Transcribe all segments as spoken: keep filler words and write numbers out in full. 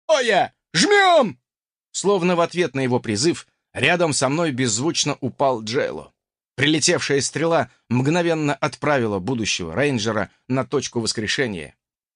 Оя! Жмем!» Словно в ответ на его призыв, рядом со мной беззвучно упал Джейло. Прилетевшая стрела мгновенно отправила будущего рейнджера на точку воскрешения.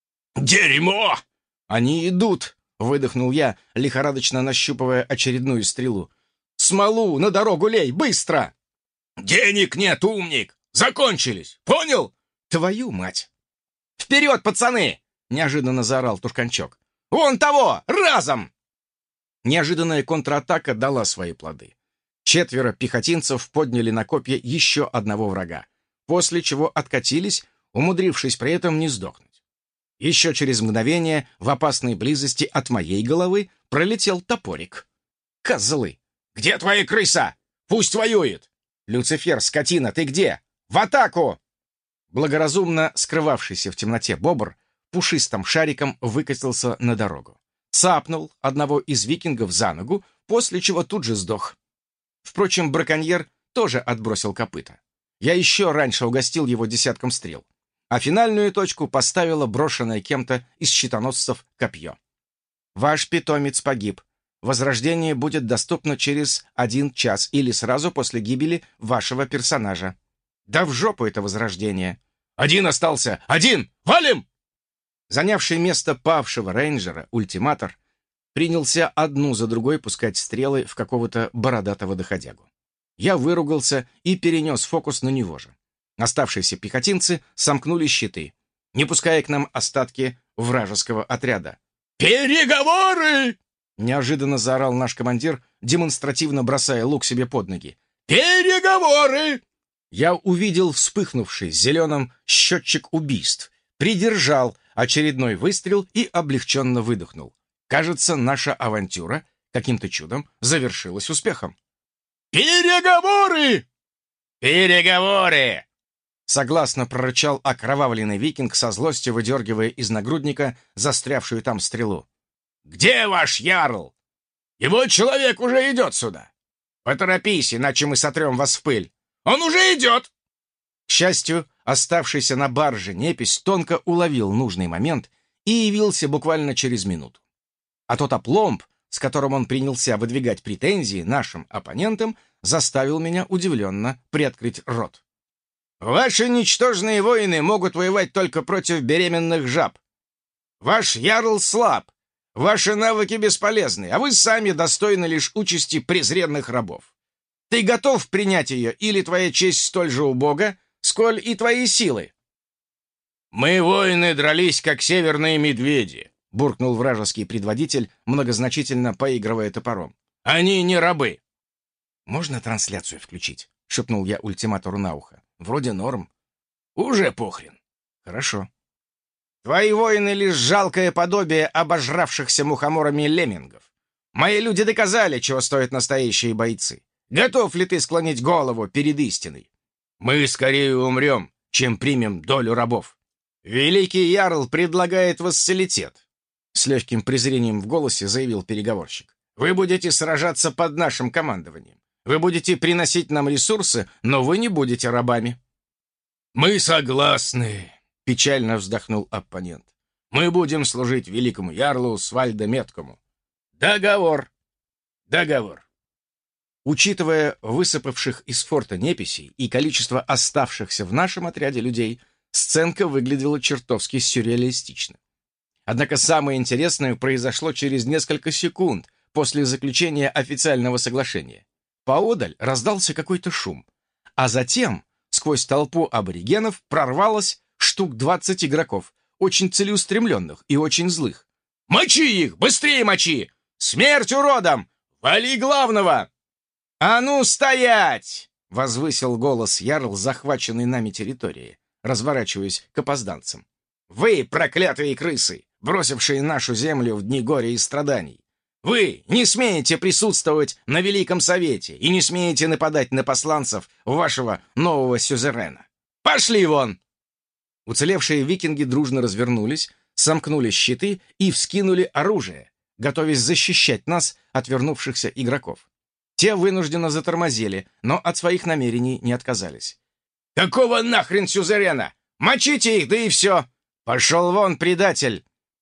«Дерьмо!» «Они идут!» — выдохнул я, лихорадочно нащупывая очередную стрелу. «Смолу на дорогу лей! Быстро!» «Денег нет, умник! Закончились! Понял?» «Твою мать!» «Вперед, пацаны!» — неожиданно заорал Тушканчок. «Вон того! Разом!» Неожиданная контратака дала свои плоды. Четверо пехотинцев подняли на копья еще одного врага, после чего откатились, умудрившись при этом не сдохнуть. Еще через мгновение в опасной близости от моей головы пролетел топорик. «Козлы! Где твоя крыса? Пусть воюет! Люцифер, скотина, ты где? В атаку!» Благоразумно скрывавшийся в темноте бобр пушистым шариком выкатился на дорогу. Цапнул одного из викингов за ногу, после чего тут же сдох. Впрочем, браконьер тоже отбросил копыта. Я еще раньше угостил его десятком стрел, а финальную точку поставила брошенное кем-то из щитоносцев копье. Ваш питомец погиб. Возрождение будет доступно через один час или сразу после гибели вашего персонажа. Да в жопу это возрождение. Один остался! Один! Валим! Занявший место павшего рейнджера, ультиматор, принялся одну за другой пускать стрелы в какого-то бородатого доходягу. Я выругался и перенес фокус на него же. Оставшиеся пехотинцы сомкнули щиты, не пуская к нам остатки вражеского отряда. «Переговоры!» — неожиданно заорал наш командир, демонстративно бросая лук себе под ноги. «Переговоры!» Я увидел вспыхнувший зеленым счетчик убийств, придержал очередной выстрел и облегченно выдохнул. Кажется, наша авантюра каким-то чудом завершилась успехом. «Переговоры!» «Переговоры!» Согласно прорычал окровавленный викинг, со злостью выдергивая из нагрудника застрявшую там стрелу. «Где ваш ярл? Его человек уже идет сюда. Поторопись, иначе мы сотрем вас в пыль. Он уже идет!» К счастью, оставшийся на барже непись тонко уловил нужный момент и явился буквально через минуту. А тот опломб, с которым он принялся выдвигать претензии нашим оппонентам, заставил меня удивленно приоткрыть рот. «Ваши ничтожные воины могут воевать только против беременных жаб. Ваш ярл слаб, ваши навыки бесполезны, а вы сами достойны лишь участи презренных рабов. Ты готов принять ее, или твоя честь столь же убога, сколь и твои силы?» «Мы, воины, дрались, как северные медведи», — буркнул вражеский предводитель, многозначительно поигрывая топором. «Они не рабы». «Можно трансляцию включить?» — шепнул я ультиматору на ухо. «Вроде норм». «Уже похрен». «Хорошо». «Твои воины — лишь жалкое подобие обожравшихся мухоморами леммингов. Мои люди доказали, чего стоят настоящие бойцы. Готов ли ты склонить голову перед истиной? Мы скорее умрем, чем примем долю рабов. Великий ярл предлагает вассалитет», — с легким презрением в голосе заявил переговорщик. «Вы будете сражаться под нашим командованием. Вы будете приносить нам ресурсы, но вы не будете рабами». «Мы согласны», — печально вздохнул оппонент. «Мы будем служить великому ярлу Свальда Меткому. Договор. Договор». Учитывая высыпавших из форта неписей и количество оставшихся в нашем отряде людей, сценка выглядела чертовски сюрреалистично. Однако самое интересное произошло через несколько секунд после заключения официального соглашения. Поодаль раздался какой-то шум, а затем сквозь толпу аборигенов прорвалось штук двадцать игроков, очень целеустремленных и очень злых. «Мочи их! Быстрее мочи! Смерть уродам! Вали главного!» «А ну, стоять!» — возвысил голос ярл захваченной нами территории, разворачиваясь к опозданцам. «Вы, проклятые крысы, бросившие нашу землю в дни горя и страданий! Вы не смеете присутствовать на Великом Совете и не смеете нападать на посланцев вашего нового сюзерена! Пошли вон!» Уцелевшие викинги дружно развернулись, сомкнули щиты и вскинули оружие, готовясь защищать нас от вернувшихся игроков. Те вынужденно затормозили, но от своих намерений не отказались. «Какого нахрен сюзерена? Мочите их, да и все! Пошел вон, предатель!»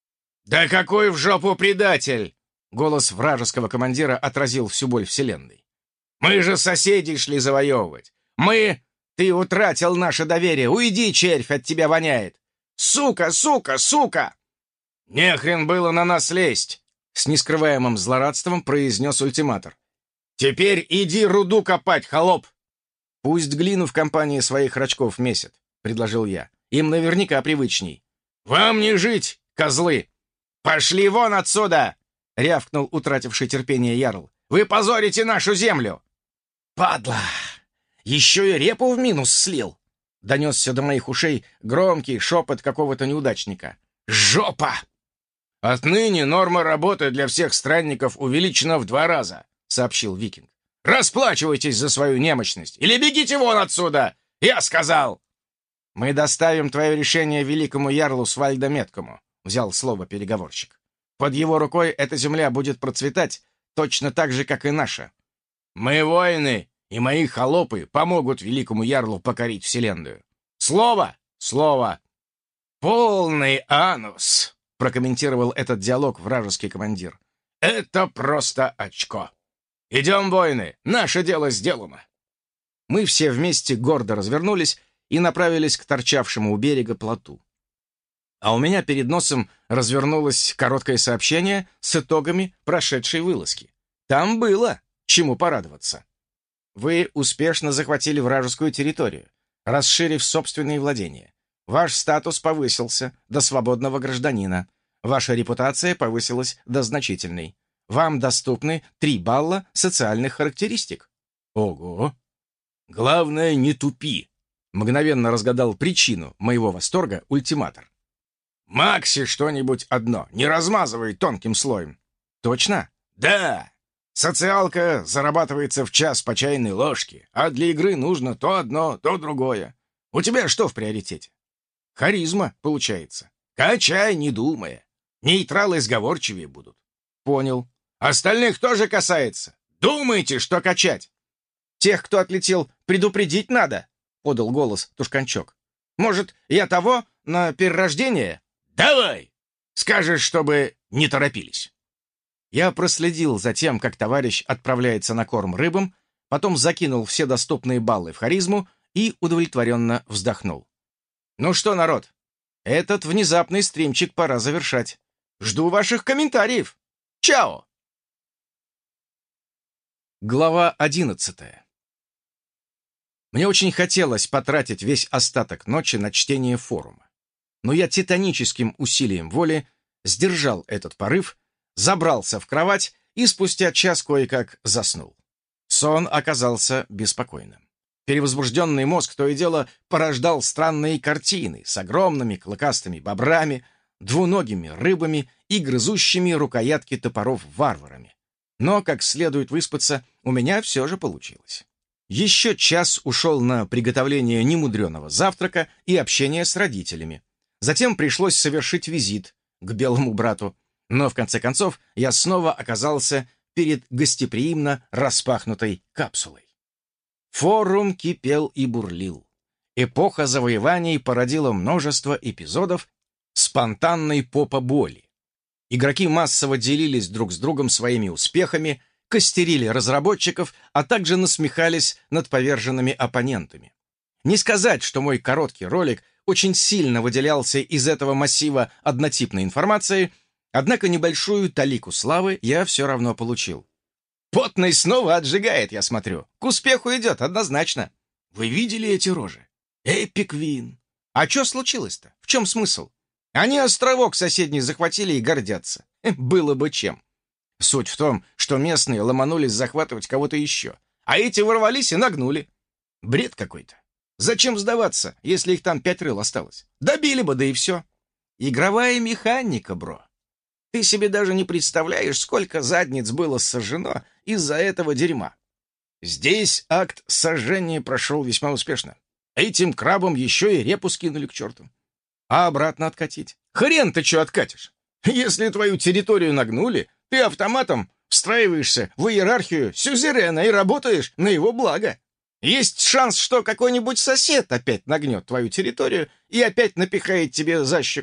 «Да какой в жопу предатель!» Голос вражеского командира отразил всю боль вселенной. «Мы же соседей шли завоевывать! Мы... Ты утратил наше доверие! Уйди, червь, от тебя воняет! Сука, сука, сука!» «Не хрен было на нас лезть!» С нескрываемым злорадством произнес ультиматор. «Теперь иди руду копать, холоп!» «Пусть глину в компании своих рачков месят», — предложил я. «Им наверняка привычней». «Вам не жить, козлы!» «Пошли вон отсюда!» — рявкнул утративший терпение ярл. «Вы позорите нашу землю!» «Падла! Еще и репу в минус слил!» — донесся до моих ушей громкий шепот какого-то неудачника. «Жопа!» «Отныне норма работы для всех странников увеличена в два раза», — сообщил викинг. «Расплачивайтесь за свою немощность или бегите вон отсюда! Я сказал!» «Мы доставим твое решение великому ярлу Свальда Меткому», — взял слово переговорщик. «Под его рукой эта земля будет процветать точно так же, как и наша. Мы воины, и мои холопы помогут великому ярлу покорить вселенную. Слово! Слово!» «Полный анус!» — прокомментировал этот диалог вражеский командир. «Это просто очко! Идем, воины, наше дело сделано!» Мы все вместе гордо развернулись и направились к торчавшему у берега плоту. А у меня перед носом развернулось короткое сообщение с итогами прошедшей вылазки. Там было чему порадоваться. Вы успешно захватили вражескую территорию, расширив собственные владения. Ваш статус повысился до свободного гражданина. Ваша репутация повысилась до значительной. Вам доступны три балла социальных характеристик. Ого! Главное, не тупи. Мгновенно разгадал причину моего восторга ультиматор. «Макси что-нибудь одно, не размазывай тонким слоем». «Точно?» «Да! Социалка зарабатывается в час по чайной ложке, а для игры нужно то одно, то другое. У тебя что в приоритете?» «Харизма, получается». «Качай, не думая. Нейтралы сговорчивее будут». «Понял. Остальных тоже касается. Думайте, что качать». «Тех, кто отлетел, предупредить надо», — подал голос Тушканчок. «Может, я того на перерождение?» «Давай! Скажешь, чтобы не торопились». Я проследил за тем, как товарищ отправляется на корм рыбам, потом закинул все доступные баллы в харизму и удовлетворенно вздохнул. «Ну что, народ, этот внезапный стримчик пора завершать. Жду ваших комментариев. Чао!» Глава одиннадцатая. Мне очень хотелось потратить весь остаток ночи на чтение форума. Но я титаническим усилием воли сдержал этот порыв, забрался в кровать и спустя час кое-как заснул. Сон оказался беспокойным. Перевозбужденный мозг то и дело порождал странные картины с огромными клыкастыми бобрами, двуногими рыбами и грызущими рукоятки топоров варварами. Но, как следует выспаться, у меня все же получилось. Еще час ушел на приготовление немудреного завтрака и общение с родителями. Затем пришлось совершить визит к белому брату, но в конце концов я снова оказался перед гостеприимно распахнутой капсулой. Форум кипел и бурлил. Эпоха завоеваний породила множество эпизодов спонтанной попа-боли. Игроки массово делились друг с другом своими успехами, костерили разработчиков, а также насмехались над поверженными оппонентами. Не сказать, что мой короткий ролик очень сильно выделялся из этого массива однотипной информации, однако небольшую талику славы я все равно получил. Потный снова отжигает, я смотрю. К успеху идет, однозначно. Вы видели эти рожи? Эпик Вин. А что случилось-то? В чем смысл? Они островок соседний захватили и гордятся. Было бы чем. Суть в том, что местные ломанулись захватывать кого-то еще, а эти ворвались и нагнули. Бред какой-то. Зачем сдаваться, если их там пять рыл осталось? Добили бы, да и все. Игровая механика, бро. Ты себе даже не представляешь, сколько задниц было сожжено из-за этого дерьма. Здесь акт сожжения прошел весьма успешно. Этим крабам еще и репу скинули к черту. А обратно откатить? Хрен ты что откатишь? Если твою территорию нагнули, ты автоматом встраиваешься в иерархию сюзерена и работаешь на его благо. Есть шанс, что какой-нибудь сосед опять нагнет твою территорию и опять напихает тебе за щеку.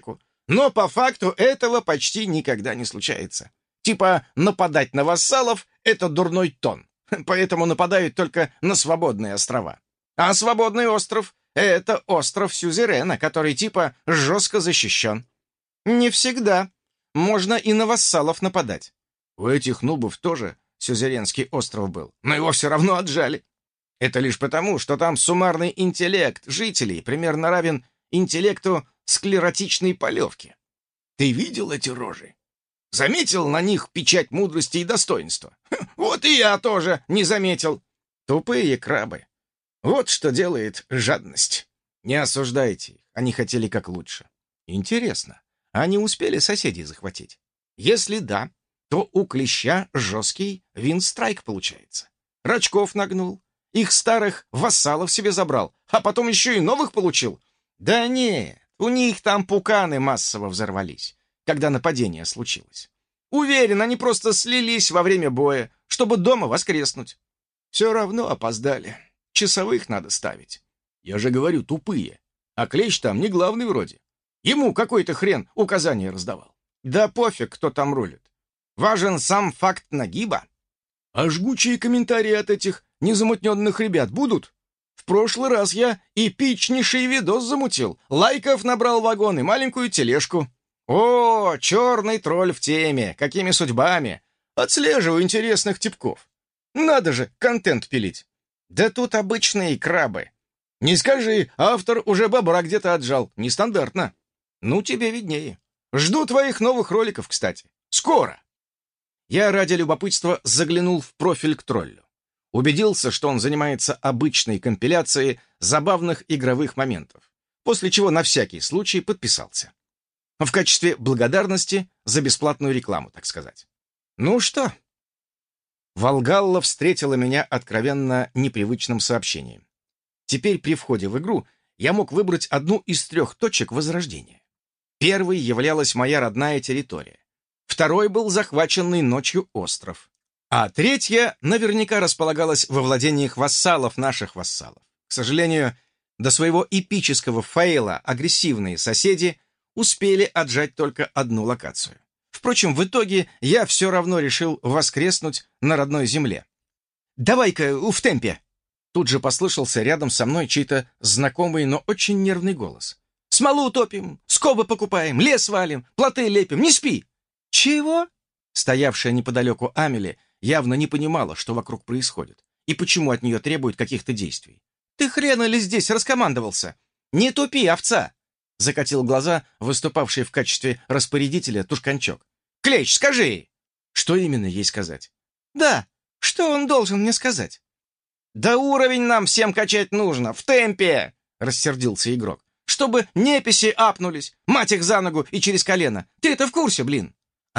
Но по факту этого почти никогда не случается. Типа нападать на вассалов — это дурной тон, поэтому нападают только на свободные острова. А свободный остров — это остров Сюзерена, который типа жестко защищен. Не всегда. Можно и на вассалов нападать. У этих нубов тоже Сюзеренский остров был, но его все равно отжали. Это лишь потому, что там суммарный интеллект жителей примерно равен интеллекту склеротичной полевки. Ты видел эти рожи? Заметил на них печать мудрости и достоинства? Вот и я тоже не заметил. Тупые крабы. Вот что делает жадность. Не осуждайте их, они хотели как лучше. Интересно, они успели соседей захватить? Если да, то у клеща жесткий винстрайк получается. Рачков нагнул, их старых вассалов себе забрал, а потом еще и новых получил. Да нет, у них там пуканы массово взорвались, когда нападение случилось. Уверен, они просто слились во время боя, чтобы дома воскреснуть. Все равно опоздали. Часовых надо ставить. Я же говорю, тупые. А клещ там не главный вроде. Ему какой-то хрен указания раздавал. Да пофиг, кто там рулит. Важен сам факт нагиба. А жгучие комментарии от этих незамутненных ребят будут? В прошлый раз я эпичнейший видос замутил. Лайков набрал вагон и маленькую тележку. О, черный тролль в теме. Какими судьбами? Отслеживаю интересных типков. Надо же контент пилить. Да тут обычные крабы. Не скажи, автор уже бобра где-то отжал. Нестандартно. Ну, тебе виднее. Жду твоих новых роликов, кстати. Скоро. Я ради любопытства заглянул в профиль к троллю. Убедился, что он занимается обычной компиляцией забавных игровых моментов, после чего на всякий случай подписался. В качестве благодарности за бесплатную рекламу, так сказать. Ну что? Волгалла встретила меня откровенно непривычным сообщением. Теперь при входе в игру я мог выбрать одну из трех точек возрождения. Первой являлась моя родная территория. Второй был захваченный ночью остров. А третья наверняка располагалась во владениях вассалов наших вассалов. К сожалению, до своего эпического фейла агрессивные соседи успели отжать только одну локацию. Впрочем, в итоге я все равно решил воскреснуть на родной земле. «Давай-ка в темпе!» Тут же послышался рядом со мной чей-то знакомый, но очень нервный голос. «Смолу топим, скобы покупаем, лес валим, плоты лепим, не спи!» «Чего?» Стоявшая неподалеку Амели явно не понимала, что вокруг происходит, и почему от нее требуют каких-то действий. «Ты хрена ли здесь раскомандовался? Не тупи, овца!» Закатил глаза, выступавший в качестве распорядителя Тушканчок. «Клещ, скажи!» «Что именно ей сказать?» «Да, что он должен мне сказать?» «Да уровень нам всем качать нужно, в темпе!» — рассердился игрок. «Чтобы неписи апнулись, мать их за ногу и через колено. Ты это в курсе, блин?»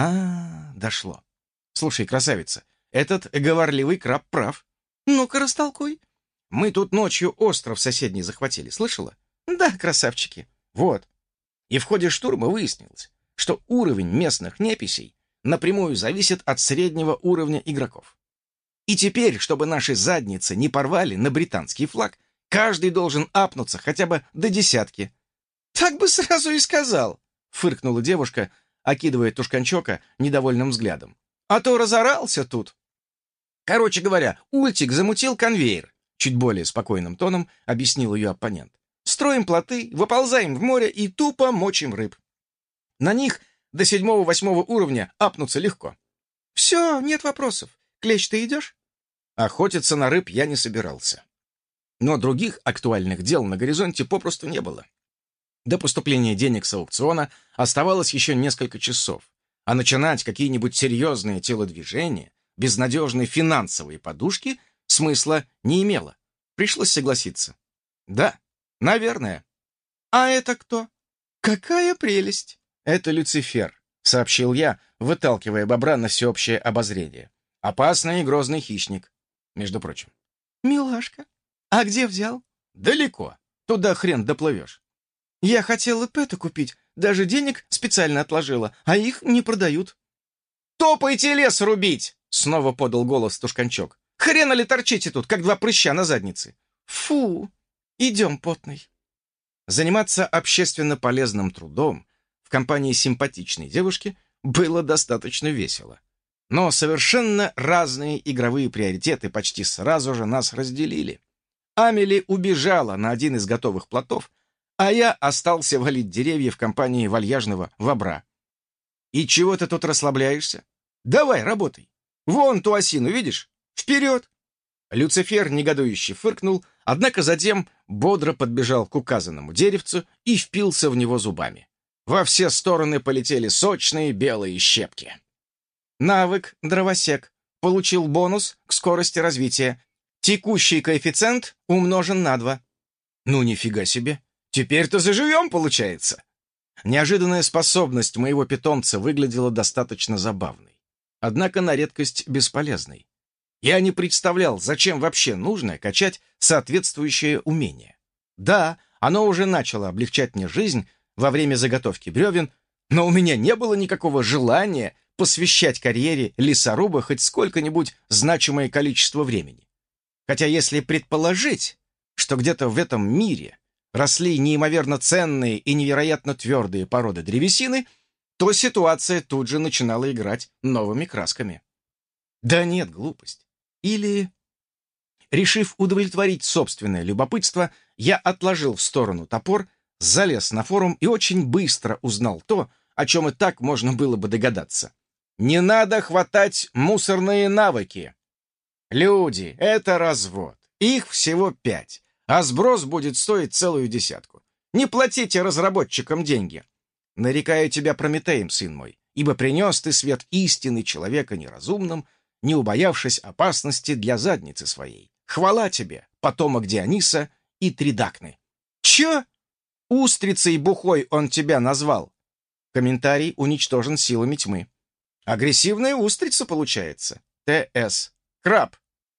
А, дошло. Слушай, красавица, этот говорливый краб прав. Ну-ка, растолкуй. Мы тут ночью остров соседний захватили, слышала? Да, красавчики. Вот. И в ходе штурма выяснилось, что уровень местных неписей напрямую зависит от среднего уровня игроков. И теперь, чтобы наши задницы не порвали на британский флаг, каждый должен апнуться хотя бы до десятки. Так бы сразу и сказал, фыркнула девушка, окидывая Тушканчока недовольным взглядом. А то разорался тут. Короче говоря, Ультик замутил конвейер, чуть более спокойным тоном объяснил ее оппонент. Строим плоты, выползаем в море и тупо мочим рыб. На них до седьмого-восьмого уровня апнуться легко. Все, нет вопросов. Клещ, ты идешь? Охотиться на рыб я не собирался. Но других актуальных дел на горизонте попросту не было. До поступления денег с аукциона оставалось еще несколько часов, а начинать какие-нибудь серьезные телодвижения без надежной финансовой подушки смысла не имело. Пришлось согласиться. Да, наверное. А это кто? Какая прелесть! Это Люцифер, сообщил я, выталкивая бобра на всеобщее обозрение. Опасный и грозный хищник, между прочим. Милашка. А где взял? Далеко. Туда хрен доплывешь. Я хотела пэта купить, даже денег специально отложила, а их не продают. «Топайте лес рубить!» — снова подал голос Тушканчок. «Хрена ли торчите тут, как два прыща на заднице?» «Фу! Идем, потный!» Заниматься общественно полезным трудом в в компании симпатичной девушки было достаточно весело. Но совершенно разные игровые приоритеты почти сразу же нас разделили. Амели убежала на один из готовых плотов, а я остался валить деревья в компании вальяжного вобра. «И чего ты тут расслабляешься? Давай, работай! Вон ту осину, видишь? Вперед!» Люцифер негодующе фыркнул, однако затем бодро подбежал к указанному деревцу и впился в него зубами. Во все стороны полетели сочные белые щепки. Навык «Дровосек» получил бонус к скорости развития. Текущий коэффициент умножен на два. Ну, нифига себе! Теперь-то заживем, получается! Неожиданная способность моего питомца выглядела достаточно забавной, однако на редкость бесполезной. Я не представлял, зачем вообще нужно качать соответствующее умение. Да, оно уже начало облегчать мне жизнь во время заготовки бревен, но у меня не было никакого желания посвящать карьере лесоруба хоть сколько-нибудь значимое количество времени. Хотя если предположить, что где-то в этом мире росли неимоверно ценные и невероятно твердые породы древесины, то ситуация тут же начинала играть новыми красками. Да нет, глупость. Или... Решив удовлетворить собственное любопытство, я отложил в сторону топор, залез на форум и очень быстро узнал то, о чем и так можно было бы догадаться. Не надо хватать мусорные навыки. Люди — это развод. Их всего пять, а сброс будет стоить целую десятку. Не платите разработчикам деньги. Нарекаю тебя Прометеем, сын мой, ибо принес ты свет истины человека неразумным, не убоявшись опасности для задницы своей. Хвала тебе, потомок Диониса и Тридакны. Чё? Устрицей бухой он тебя назвал. Комментарий уничтожен силами тьмы. Агрессивная устрица получается. ТС. Краб.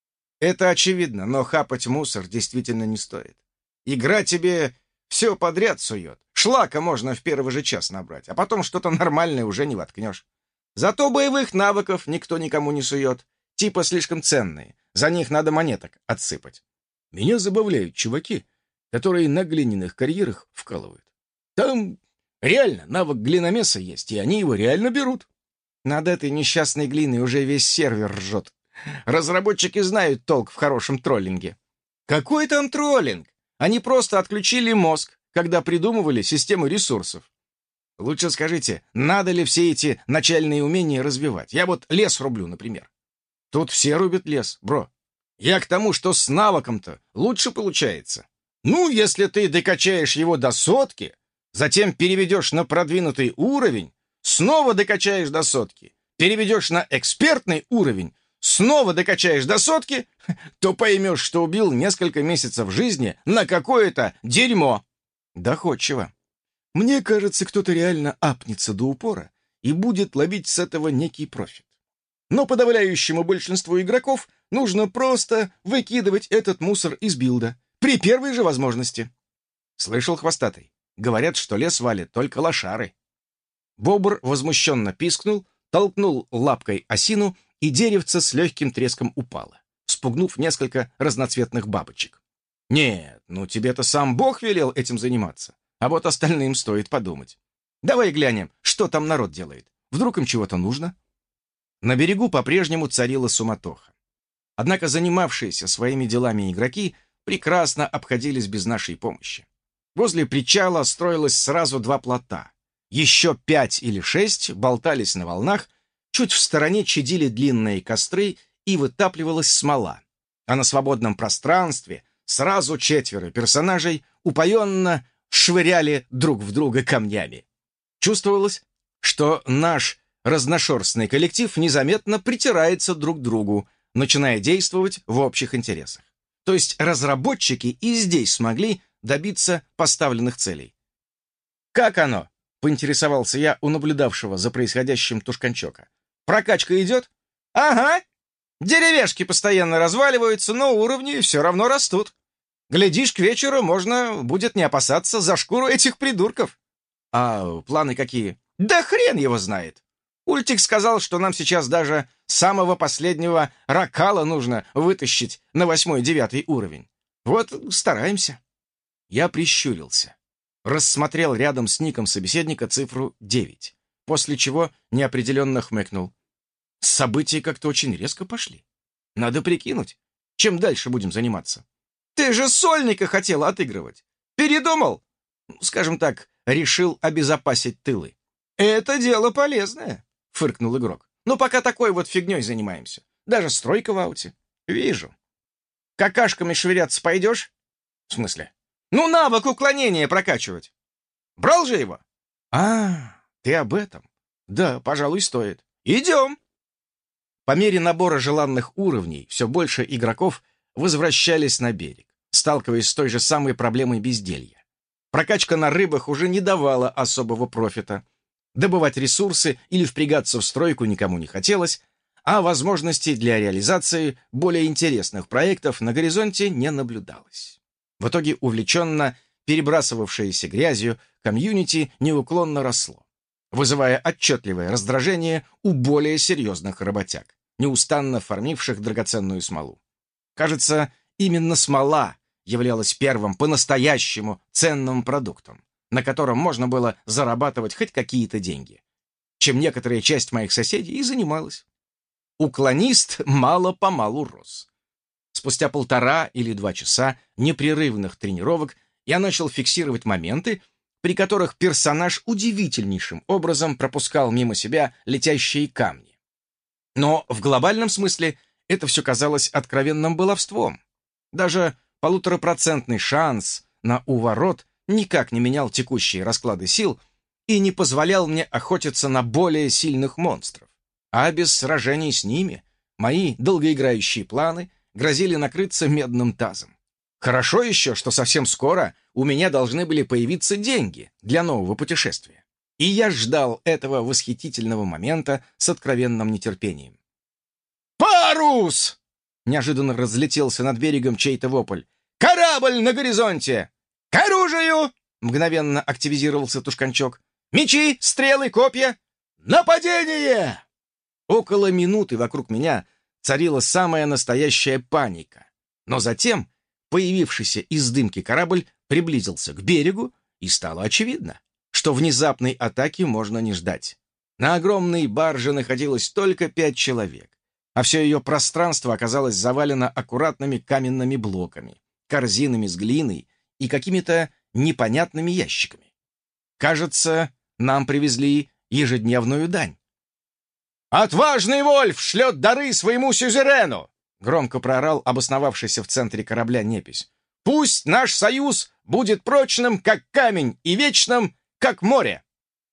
Это очевидно, но хапать мусор действительно не стоит. Игра тебе все подряд сует. Шлака можно в первый же час набрать, а потом что-то нормальное уже не воткнешь. Зато боевых навыков никто никому не сует. Типа слишком ценные. За них надо монеток отсыпать. Меня забавляют чуваки, которые на глиняных карьерах вкалывают. Там реально навык глиномеса есть, и они его реально берут. Над этой несчастной глиной уже весь сервер ржет. Разработчики знают толк в хорошем троллинге. Какой там троллинг? Они просто отключили мозг, когда придумывали систему ресурсов. Лучше скажите, надо ли все эти начальные умения развивать? Я вот лес рублю, например. Тут все рубят лес, бро. Я к тому, что с навыком-то лучше получается. Ну, если ты докачаешь его до сотки, затем переведешь на продвинутый уровень, снова докачаешь до сотки, переведешь на экспертный уровень, снова докачаешь до сотки, то поймешь, что убил несколько месяцев жизни на какое-то дерьмо. Доходчиво. Мне кажется, кто-то реально апнется до упора и будет ловить с этого некий профит. Но подавляющему большинству игроков нужно просто выкидывать этот мусор из билда при первой же возможности. Слышал, хвостатый? Говорят, что лес валит только лошары. Бобр возмущенно пискнул, толкнул лапкой осину, и деревце с легким треском упало, спугнув несколько разноцветных бабочек. Нет, ну тебе-то сам Бог велел этим заниматься, а вот остальным стоит подумать. Давай глянем, что там народ делает. Вдруг им чего-то нужно? На берегу по-прежнему царила суматоха. Однако занимавшиеся своими делами игроки прекрасно обходились без нашей помощи. Возле причала строилось сразу два плота. Еще пять или шесть болтались на волнах, чуть в стороне чадили длинные костры и вытапливалась смола. А на свободном пространстве сразу четверо персонажей упоенно швыряли друг в друга камнями. Чувствовалось, что наш разношерстный коллектив незаметно притирается друг к другу, начиная действовать в общих интересах. То есть разработчики и здесь смогли добиться поставленных целей. «Как оно?» — поинтересовался я у наблюдавшего за происходящим Тушканчока. «Прокачка идет?» «Ага. Деревяшки постоянно разваливаются, но уровни все равно растут. Глядишь, к вечеру можно будет не опасаться за шкуру этих придурков». «А планы какие?» «Да хрен его знает. Ультик сказал, что нам сейчас даже самого последнего ракала нужно вытащить на восьмой-девятый уровень. Вот стараемся». Я прищурился. Рассмотрел рядом с ником собеседника цифру девять, после чего неопределенно хмыкнул. События как-то очень резко пошли. Надо прикинуть, чем дальше будем заниматься. Ты же сольника хотел отыгрывать. Передумал? Скажем так, решил обезопасить тылы. Это дело полезное, фыркнул игрок. Но пока такой вот фигней занимаемся. Даже стройка в ауте. Вижу. Какашками швыряться пойдешь? В смысле? Ну, навык уклонения прокачивать. Брал же его? А, ты об этом. Да, пожалуй, стоит. Идем. По мере набора желанных уровней все больше игроков возвращались на берег, сталкиваясь с той же самой проблемой безделья. Прокачка на рыбах уже не давала особого профита. Добывать ресурсы или впрягаться в стройку никому не хотелось, а возможностей для реализации более интересных проектов на горизонте не наблюдалось. В итоге увлеченно перебрасывавшееся грязью комьюнити неуклонно росло, вызывая отчетливое раздражение у более серьезных работяг, неустанно фармивших драгоценную смолу. Кажется, именно смола являлась первым по-настоящему ценным продуктом, на котором можно было зарабатывать хоть какие-то деньги, чем некоторая часть моих соседей и занималась. Уклонист мало-помалу рос. Спустя полтора или два часа непрерывных тренировок я начал фиксировать моменты, при которых персонаж удивительнейшим образом пропускал мимо себя летящие камни. Но в глобальном смысле это все казалось откровенным баловством. Даже полуторапроцентный шанс на уворот никак не менял текущие расклады сил и не позволял мне охотиться на более сильных монстров. А без сражений с ними мои долгоиграющие планы грозили накрыться медным тазом. Хорошо еще, что совсем скоро у меня должны были появиться деньги для нового путешествия. И я ждал этого восхитительного момента с откровенным нетерпением. «Парус!» — неожиданно разлетелся над берегом чей-то вопль. «Корабль на горизонте! К оружию!» — мгновенно активизировался Тушканчок. «Мечи, стрелы, копья! Нападение!» Около минуты вокруг меня царила самая настоящая паника. Но затем появившийся из дымки корабль приблизился к берегу, и стало очевидно, что внезапной атаки можно не ждать. На огромной барже находилось только пять человек, а все ее пространство оказалось завалено аккуратными каменными блоками, корзинами с глиной и какими-то непонятными ящиками. Кажется, нам привезли ежедневную дань. «Отважный Вольф шлет дары своему сюзерену!» Громко проорал обосновавшийся в центре корабля непись. «Пусть наш союз будет прочным, как камень, и вечным, как море!»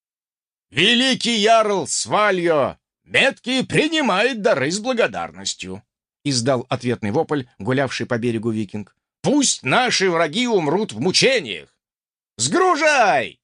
«Великий ярл Свальо меткий принимает дары с благодарностью!» Издал ответный вопль, гулявший по берегу викинг. «Пусть наши враги умрут в мучениях! Сгружай!»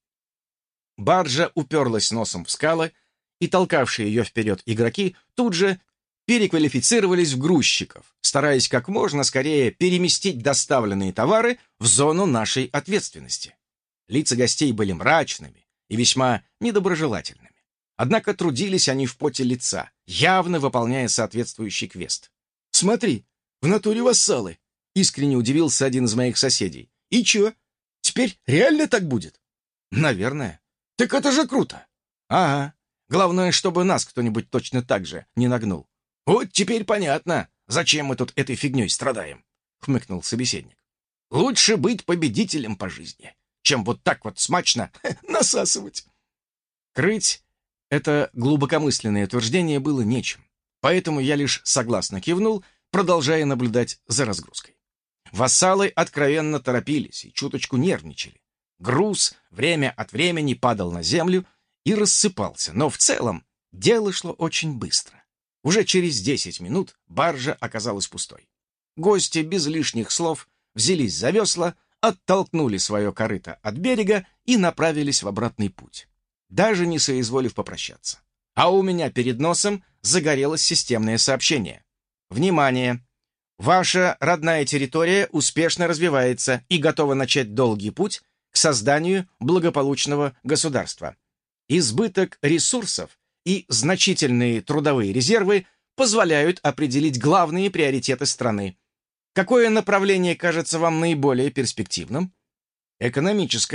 Баржа уперлась носом в скалы, и толкавшие ее вперед игроки тут же переквалифицировались в грузчиков, стараясь как можно скорее переместить доставленные товары в зону нашей ответственности. Лица гостей были мрачными и весьма недоброжелательными. Однако трудились они в поте лица, явно выполняя соответствующий квест. «Смотри, в натуре вассалы!» — искренне удивился один из моих соседей. «И чё, теперь реально так будет?» «Наверное». «Так это же круто!» «Ага. Главное, чтобы нас кто-нибудь точно так же не нагнул». «Вот теперь понятно, зачем мы тут этой фигней страдаем», — хмыкнул собеседник. «Лучше быть победителем по жизни, чем вот так вот смачно насасывать». Крыть это глубокомысленное утверждение было нечем, поэтому я лишь согласно кивнул, продолжая наблюдать за разгрузкой. Вассалы откровенно торопились и чуточку нервничали. Груз время от времени падал на землю и рассыпался, но в целом дело шло очень быстро. Уже через десять минут баржа оказалась пустой. Гости без лишних слов взялись за весла, оттолкнули свое корыто от берега и направились в обратный путь, даже не соизволив попрощаться. А у меня перед носом загорелось системное сообщение. «Внимание! Ваша родная территория успешно развивается и готова начать долгий путь к созданию благополучного государства. Избыток ресурсов и значительные трудовые резервы позволяют определить главные приоритеты страны. Какое направление кажется вам наиболее перспективным? Экономическое.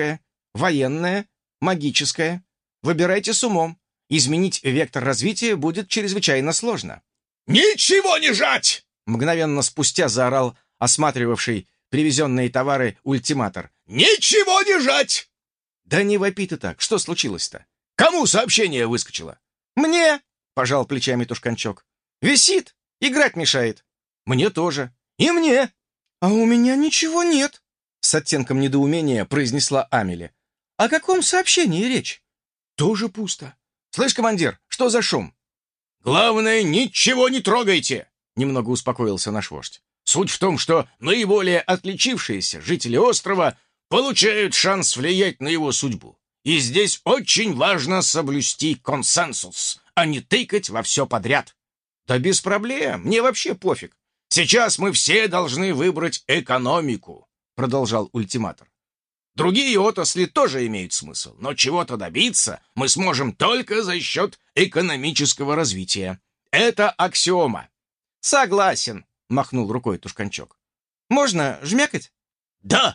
военное, магическое. Выбирайте с умом. Изменить вектор развития будет чрезвычайно сложно». «Ничего не жать!» Мгновенно спустя заорал осматривавший привезенные товары ультиматор. «Ничего не жать!» «Да не вопи ты так. Что случилось-то?» «Кому сообщение выскочило?» «Мне!» — пожал плечами Тушканчок. «Висит. Играть мешает». «Мне тоже». «И мне». «А у меня ничего нет», — с оттенком недоумения произнесла Амели. «О каком сообщении речь?» «Тоже пусто». «Слышь, командир, что за шум?» «Главное, ничего не трогайте!» — немного успокоился наш вождь. «Суть в том, что наиболее отличившиеся жители острова получают шанс влиять на его судьбу. И здесь очень важно соблюсти консенсус, а не тыкать во все подряд». «Да без проблем, мне вообще пофиг. Сейчас мы все должны выбрать экономику», — продолжал ультиматор. «Другие отрасли тоже имеют смысл, но чего-то добиться мы сможем только за счет экономического развития. Это аксиома». «Согласен», — махнул рукой Тушканчок. «Можно жмякать?» «Да!»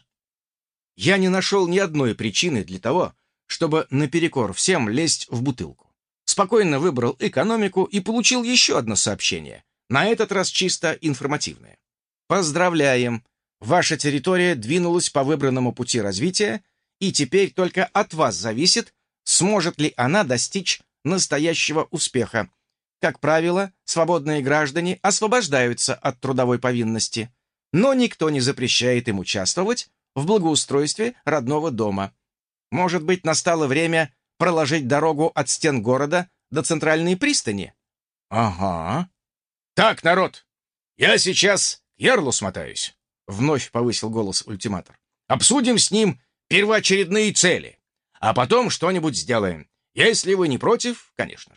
Я не нашел ни одной причины для того, чтобы наперекор всем лезть в бутылку. Спокойно выбрал экономику и получил еще одно сообщение, на этот раз чисто информативное. «Поздравляем! Ваша территория двинулась по выбранному пути развития, и теперь только от вас зависит, сможет ли она достичь настоящего успеха. Как правило, свободные граждане освобождаются от трудовой повинности, но никто не запрещает им участвовать в благоустройстве родного дома. Может быть, настало время проложить дорогу от стен города до центральной пристани?» «Ага. Так, народ, я сейчас к ярлу смотаюсь», — вновь повысил голос ультиматор. «Обсудим с ним первоочередные цели, а потом что-нибудь сделаем. Если вы не против, конечно же».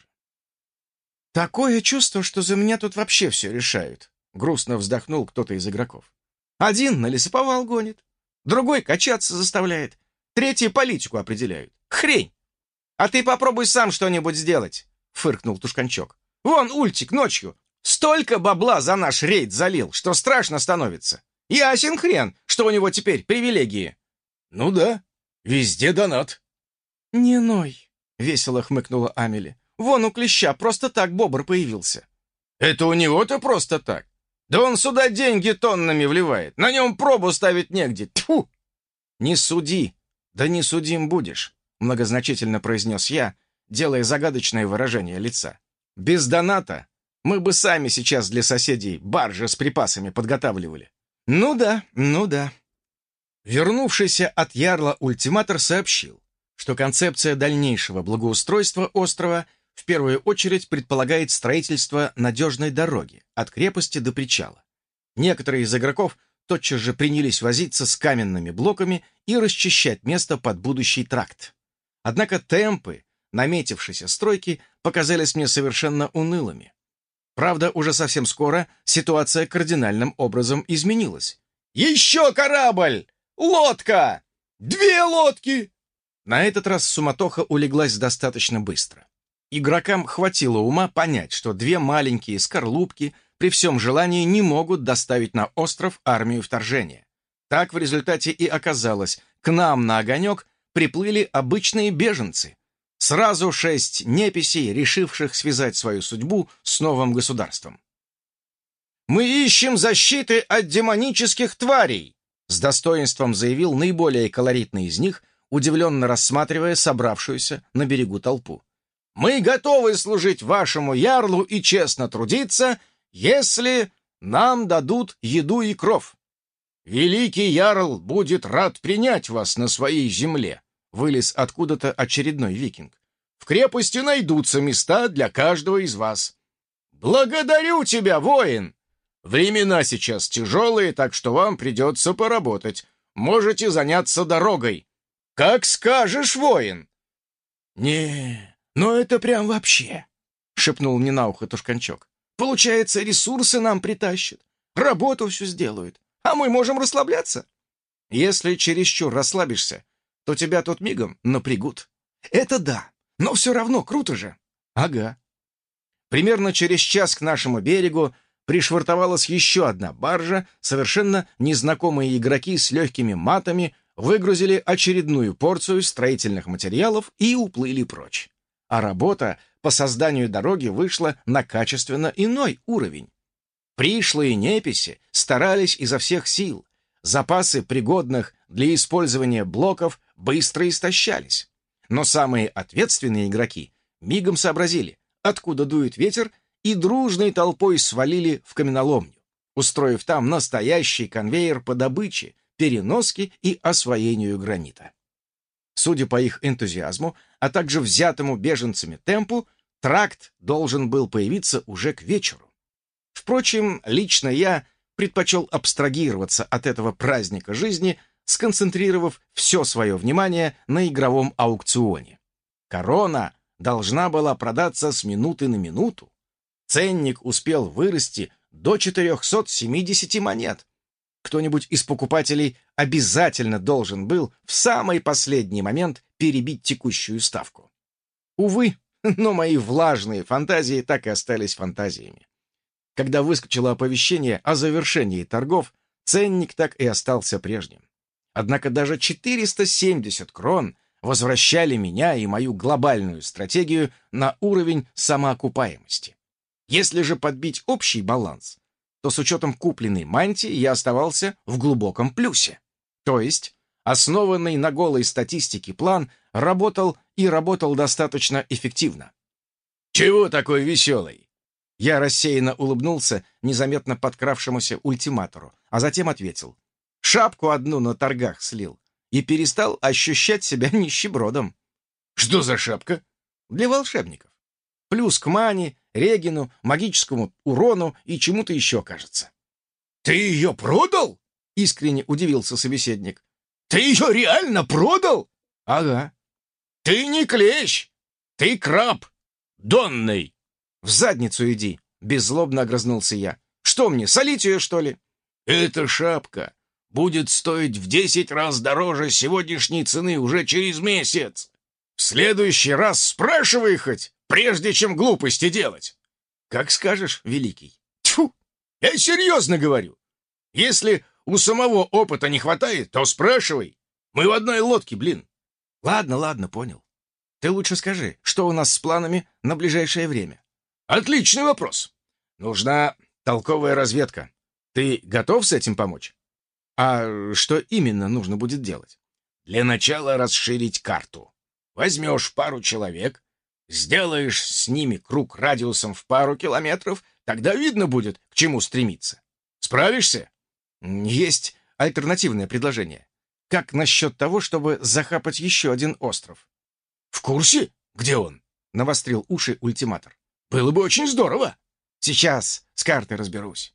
«Такое чувство, что за меня тут вообще все решают», — грустно вздохнул кто-то из игроков. «Один на лесоповал гонит, другой качаться заставляет, третий политику определяют. Хрень! А ты попробуй сам что-нибудь сделать», — фыркнул Тушканчок. «Вон Ультик ночью столько бабла за наш рейд залил, что страшно становится. Ясен хрен, что у него теперь привилегии». «Ну да, везде донат». «Не ной», — весело хмыкнула Амели. «Вон у Клеща просто так бобр появился». «Это у него-то просто так? Да он сюда деньги тоннами вливает, на нем пробу ставить негде. Тьфу!» «Не суди, да не судим будешь», — многозначительно произнес я, делая загадочное выражение лица. «Без доната мы бы сами сейчас для соседей баржи с припасами подготавливали». «Ну да, ну да». Вернувшийся от ярла ультиматор сообщил, что концепция дальнейшего благоустройства острова в первую очередь предполагает строительство надежной дороги от крепости до причала. Некоторые из игроков тотчас же принялись возиться с каменными блоками и расчищать место под будущий тракт. Однако темпы наметившейся стройки показались мне совершенно унылыми. Правда, уже совсем скоро ситуация кардинальным образом изменилась. «Еще корабль! Лодка! Две лодки!» На этот раз суматоха улеглась достаточно быстро. Игрокам хватило ума понять, что две маленькие скорлупки при всем желании не могут доставить на остров армию вторжения. Так в результате и оказалось, к нам на огонек приплыли обычные беженцы. Сразу шесть неписей, решивших связать свою судьбу с новым государством. «Мы ищем защиты от демонических тварей», с достоинством заявил наиболее колоритный из них, удивленно рассматривая собравшуюся на берегу толпу. «Мы готовы служить вашему ярлу и честно трудиться, если нам дадут еду и кров». «Великий ярл будет рад принять вас на своей земле», — вылез откуда-то очередной викинг. «В крепости найдутся места для каждого из вас». «Благодарю тебя, воин! Времена сейчас тяжелые, так что вам придется поработать. Можете заняться дорогой». «Как скажешь, воин!» «Не, ну это прям вообще», — шепнул мне на ухо Тушканчок. «Получается, ресурсы нам притащат, работу всю сделают, а мы можем расслабляться. Если чересчур расслабишься, то тебя тут мигом напрягут. Это да, но все равно круто же». «Ага». Примерно через час к нашему берегу пришвартовалась еще одна баржа, совершенно незнакомые игроки с легкими матами выгрузили очередную порцию строительных материалов и уплыли прочь. А работа по созданию дороги вышла на качественно иной уровень. Пришлые неписи старались изо всех сил. Запасы пригодных для использования блоков быстро истощались. Но самые ответственные игроки мигом сообразили, откуда дует ветер, и дружной толпой свалили в каменоломню, устроив там настоящий конвейер по добыче, переноске и освоению гранита. Судя по их энтузиазму, а также взятому беженцами темпу, тракт должен был появиться уже к вечеру. Впрочем, лично я предпочел абстрагироваться от этого праздника жизни, сконцентрировав все свое внимание на игровом аукционе. Корона должна была продаться с минуты на минуту. Ценник успел вырасти до четырехсот семидесяти монет. Кто-нибудь из покупателей обязательно должен был в самый последний момент перебить текущую ставку. Увы, но мои влажные фантазии так и остались фантазиями. Когда выскочило оповещение о завершении торгов, ценник так и остался прежним. Однако даже четыреста семьдесят крон возвращали меня и мою глобальную стратегию на уровень самоокупаемости. Если же подбить общий баланс, то с учетом купленной мантии я оставался в глубоком плюсе. То есть, основанный на голой статистике план работал и работал достаточно эффективно. «Чего такой веселый?» Я рассеянно улыбнулся незаметно подкравшемуся ультиматору, а затем ответил. Шапку одну на торгах слил и перестал ощущать себя нищебродом. «Что за шапка?» «Для волшебников. Плюс к мане, регину, магическому урону и чему-то еще, кажется». «Ты ее продал?» — искренне удивился собеседник. «Ты ее реально продал?» «Ага». «Ты не клещ! Ты краб! Донный!» «В задницу иди!» — беззлобно огрызнулся я. «Что мне, солить ее, что ли?» «Эта шапка будет стоить в десять раз дороже сегодняшней цены уже через месяц. В следующий раз спрашивай хоть, прежде чем глупости делать». «Как скажешь, великий». «Тьфу! Я серьезно говорю. Если у самого опыта не хватает, то спрашивай. Мы в одной лодке, блин». «Ладно, ладно, понял. Ты лучше скажи, что у нас с планами на ближайшее время?» «Отличный вопрос. Нужна толковая разведка. Ты готов с этим помочь?» «А что именно нужно будет делать?» «Для начала расширить карту. Возьмешь пару человек, сделаешь с ними круг радиусом в пару километров, тогда видно будет, к чему стремиться. Справишься?» «Есть альтернативное предложение. Как насчет того, чтобы захапать еще один остров?» «В курсе? Где он?» — навострил уши ультиматор. «Было бы очень здорово. Сейчас с картой разберусь».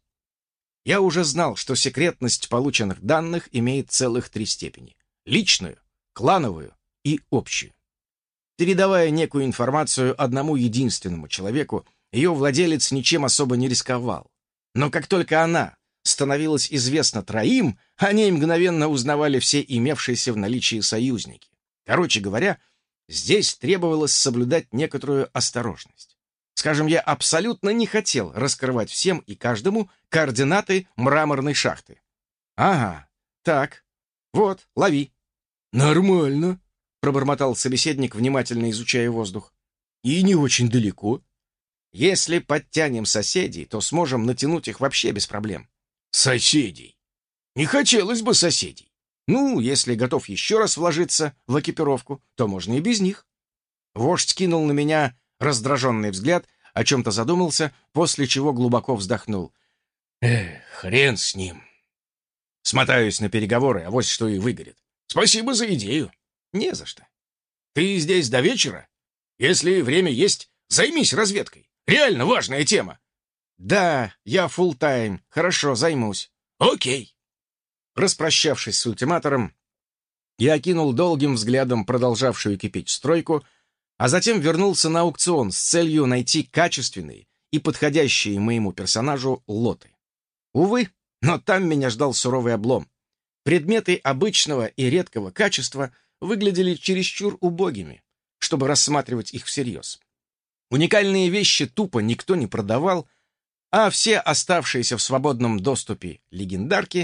Я уже знал, что секретность полученных данных имеет целых три степени. Личную, клановую и общую. Передавая некую информацию одному единственному человеку, ее владелец ничем особо не рисковал. Но как только она становилась известна троим, о ней мгновенно узнавали все имевшиеся в наличии союзники. Короче говоря, здесь требовалось соблюдать некоторую осторожность. Скажем, я абсолютно не хотел раскрывать всем и каждому координаты мраморной шахты. «Ага, так, вот, лови». «Нормально», — пробормотал собеседник, внимательно изучая воздух. «И не очень далеко». «Если подтянем соседей, то сможем натянуть их вообще без проблем». «Соседей? Не хотелось бы соседей». «Ну, если готов еще раз вложиться в экипировку, то можно и без них». Вождь кинул на меня раздраженный взгляд, о чем-то задумался, после чего глубоко вздохнул. «Эх, хрен с ним. Смотаюсь на переговоры, авось что и выгорит. Спасибо за идею». «Не за что». «Ты здесь до вечера? Если время есть, займись разведкой. Реально важная тема». «Да, я фулл-тайм. Хорошо, займусь». «Окей». Распрощавшись с ультиматором, я окинул долгим взглядом продолжавшую кипеть стройку, а затем вернулся на аукцион с целью найти качественные и подходящие моему персонажу лоты. Увы, но там меня ждал суровый облом. Предметы обычного и редкого качества выглядели чересчур убогими, чтобы рассматривать их всерьез. Уникальные вещи тупо никто не продавал, а все оставшиеся в свободном доступе легендарки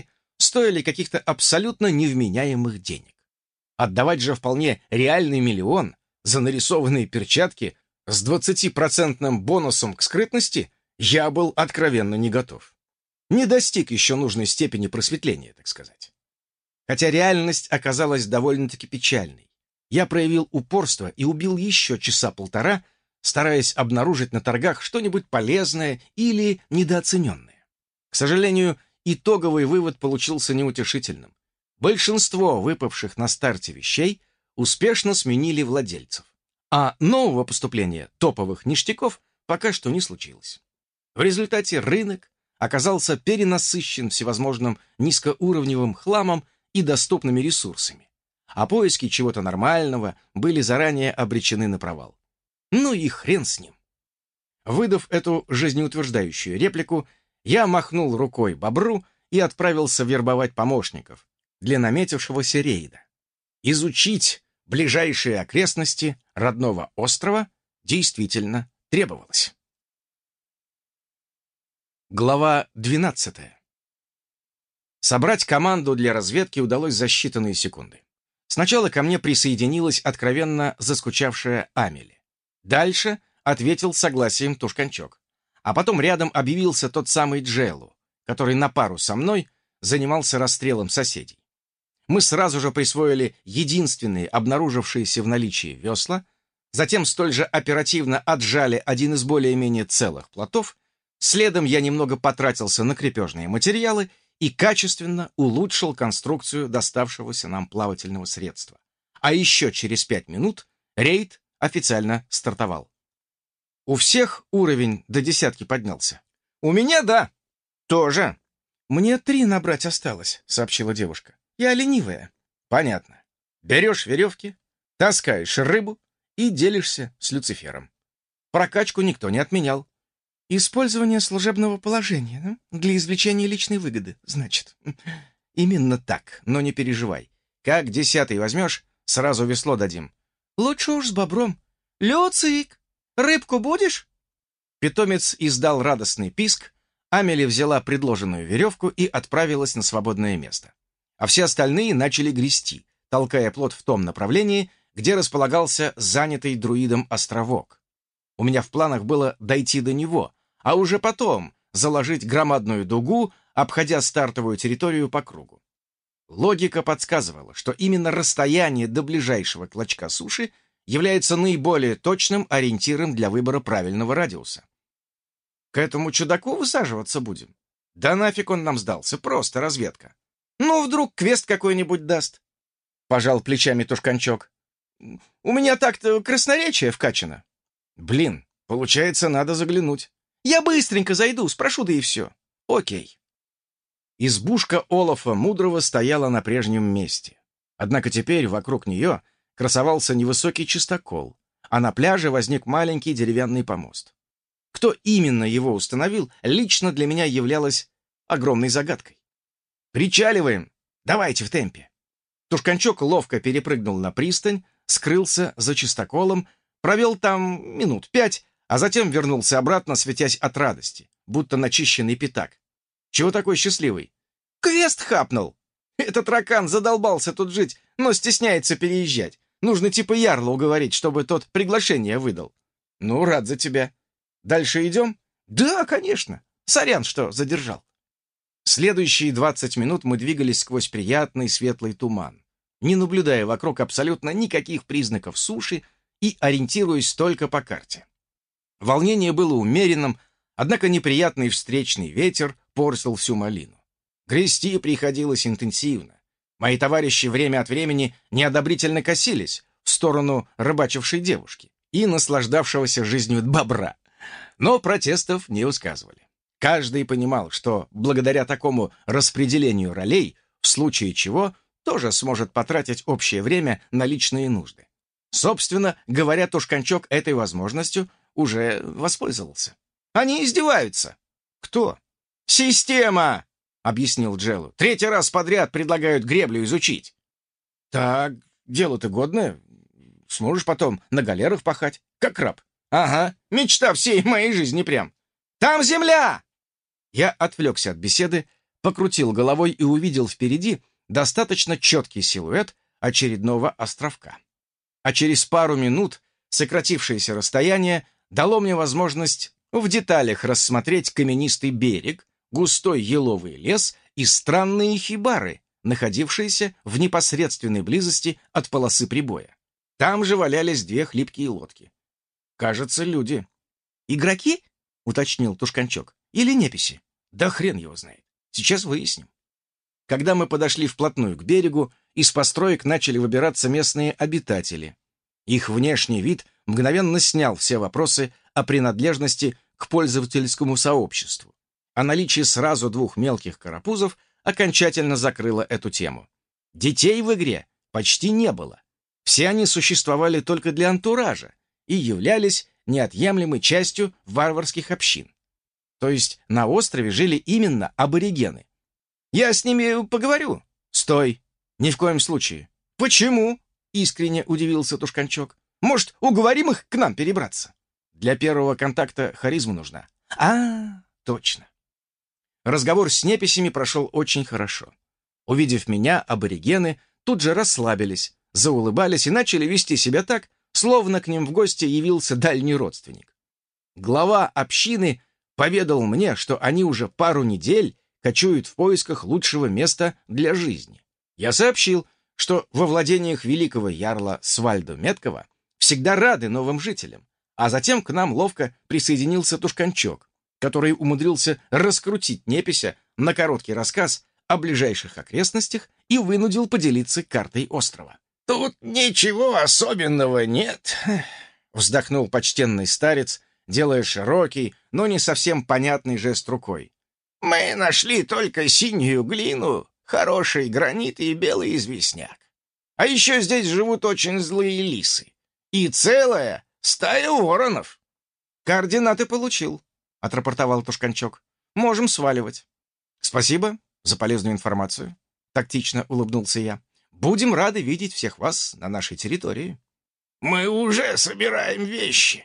стоили каких-то абсолютно невменяемых денег. Отдавать же вполне реальный миллион за нарисованные перчатки с двадцатипроцентным бонусом к скрытности я был откровенно не готов. Не достиг еще нужной степени просветления, так сказать. Хотя реальность оказалась довольно-таки печальной. Я проявил упорство и убил еще часа полтора, стараясь обнаружить на торгах что-нибудь полезное или недооцененное. К сожалению, итоговый вывод получился неутешительным. Большинство выпавших на старте вещей успешно сменили владельцев, а нового поступления топовых ништяков пока что не случилось. В результате рынок оказался перенасыщен всевозможным низкоуровневым хламом и доступными ресурсами, а поиски чего-то нормального были заранее обречены на провал. Ну и хрен с ним. Выдав эту жизнеутверждающую реплику, я махнул рукой бобру и отправился вербовать помощников для наметившегося рейда. Изучить ближайшие окрестности родного острова действительно требовалось. Глава двенадцатая. Собрать команду для разведки удалось за считанные секунды. Сначала ко мне присоединилась откровенно заскучавшая Амели. Дальше ответил согласием Тушканчок. А потом рядом объявился тот самый Джеллу, который на пару со мной занимался расстрелом соседей. Мы сразу же присвоили единственные обнаружившиеся в наличии весла, затем столь же оперативно отжали один из более-менее целых плотов. Следом я немного потратился на крепежные материалы и качественно улучшил конструкцию доставшегося нам плавательного средства. А еще через пять минут рейд официально стартовал. У всех уровень до десятки поднялся. У меня, да, тоже. Мне три набрать осталось, сообщила девушка. Я ленивая. Понятно. Берешь веревки, таскаешь рыбу и делишься с Люцифером. Прокачку никто не отменял. Использование служебного положения, да? Для извлечения личной выгоды, значит. Именно так, но не переживай. Как десятый возьмешь, сразу весло дадим. Лучше уж с бобром. Люцик, рыбку будешь? Питомец издал радостный писк, Амели взяла предложенную веревку и отправилась на свободное место. А все остальные начали грести, толкая плот в том направлении, где располагался занятый друидом островок. У меня в планах было дойти до него, а уже потом заложить громадную дугу, обходя стартовую территорию по кругу. Логика подсказывала, что именно расстояние до ближайшего клочка суши является наиболее точным ориентиром для выбора правильного радиуса. К этому чудаку высаживаться будем? Да нафиг он нам сдался, просто разведка. Ну, вдруг квест какой-нибудь даст? Пожал плечами Тушканчок. У меня так-то красноречие вкачано. Блин, получается, надо заглянуть. Я быстренько зайду, спрошу, да и все. Окей. Избушка Олафа Мудрого стояла на прежнем месте. Однако теперь вокруг нее красовался невысокий чистокол, а на пляже возник маленький деревянный помост. Кто именно его установил, лично для меня являлось огромной загадкой. «Причаливаем! Давайте в темпе!» Тушканчок ловко перепрыгнул на пристань, скрылся за чистоколом, провел там минут пять, а затем вернулся обратно, светясь от радости, будто начищенный пятак. «Чего такой счастливый?» «Квест хапнул! Этот ракан задолбался тут жить, но стесняется переезжать. Нужно типа ярла уговорить, чтобы тот приглашение выдал». «Ну, рад за тебя. Дальше идем?» «Да, конечно. Сорян, что задержал». Следующие двадцать минут мы двигались сквозь приятный светлый туман, не наблюдая вокруг абсолютно никаких признаков суши и ориентируясь только по карте. Волнение было умеренным, однако неприятный встречный ветер портил всю малину. Грести приходилось интенсивно. Мои товарищи время от времени неодобрительно косились в сторону рыбачившей девушки и наслаждавшегося жизнью бобра, но протестов не высказывали. Каждый понимал, что благодаря такому распределению ролей, в случае чего, тоже сможет потратить общее время на личные нужды. Собственно говоря, Тушканчок этой возможностью уже воспользовался. Они издеваются. Кто? Система, объяснил Джеллу. Третий раз подряд предлагают греблю изучить. Так, дело-то годное. Сможешь потом на галерах пахать, как раб. Ага, мечта всей моей жизни прям. Там земля! Я отвлекся от беседы, покрутил головой и увидел впереди достаточно четкий силуэт очередного островка. А через пару минут сократившееся расстояние дало мне возможность в деталях рассмотреть каменистый берег, густой еловый лес и странные хибары, находившиеся в непосредственной близости от полосы прибоя. Там же валялись две хлипкие лодки. Кажется, люди. «Игроки?» — уточнил Тушканчок. «Или неписи?» «Да хрен его знает. Сейчас выясним». Когда мы подошли вплотную к берегу, из построек начали выбираться местные обитатели. Их внешний вид мгновенно снял все вопросы о принадлежности к пользовательскому сообществу, а наличие сразу двух мелких карапузов окончательно закрыло эту тему. Детей в игре почти не было. Все они существовали только для антуража и являлись неотъемлемой частью варварских общин. То есть на острове жили именно аборигены. «Я с ними поговорю». «Стой! Ни в коем случае». «Почему?» — искренне удивился Тушканчок. «Может, уговорим их к нам перебраться?» «Для первого контакта харизма нужна». «А, точно». Разговор с неписями прошел очень хорошо. Увидев меня, аборигены тут же расслабились, заулыбались и начали вести себя так, словно к ним в гости явился дальний родственник. Глава общины поведал мне, что они уже пару недель кочуют в поисках лучшего места для жизни. Я сообщил, что во владениях великого ярла Свальдо Меткого всегда рады новым жителям, а затем к нам ловко присоединился Тушканчок, который умудрился раскрутить непися на короткий рассказ о ближайших окрестностях и вынудил поделиться картой острова. «Тут ничего особенного нет», — вздохнул почтенный старец, делая широкий, но не совсем понятный жест рукой. «Мы нашли только синюю глину, хороший гранит и белый известняк. А еще здесь живут очень злые лисы. И целая стая воронов». «Координаты получил», — отрапортовал Тушканчок. «Можем сваливать». «Спасибо за полезную информацию», — тактично улыбнулся я. «Будем рады видеть всех вас на нашей территории». «Мы уже собираем вещи.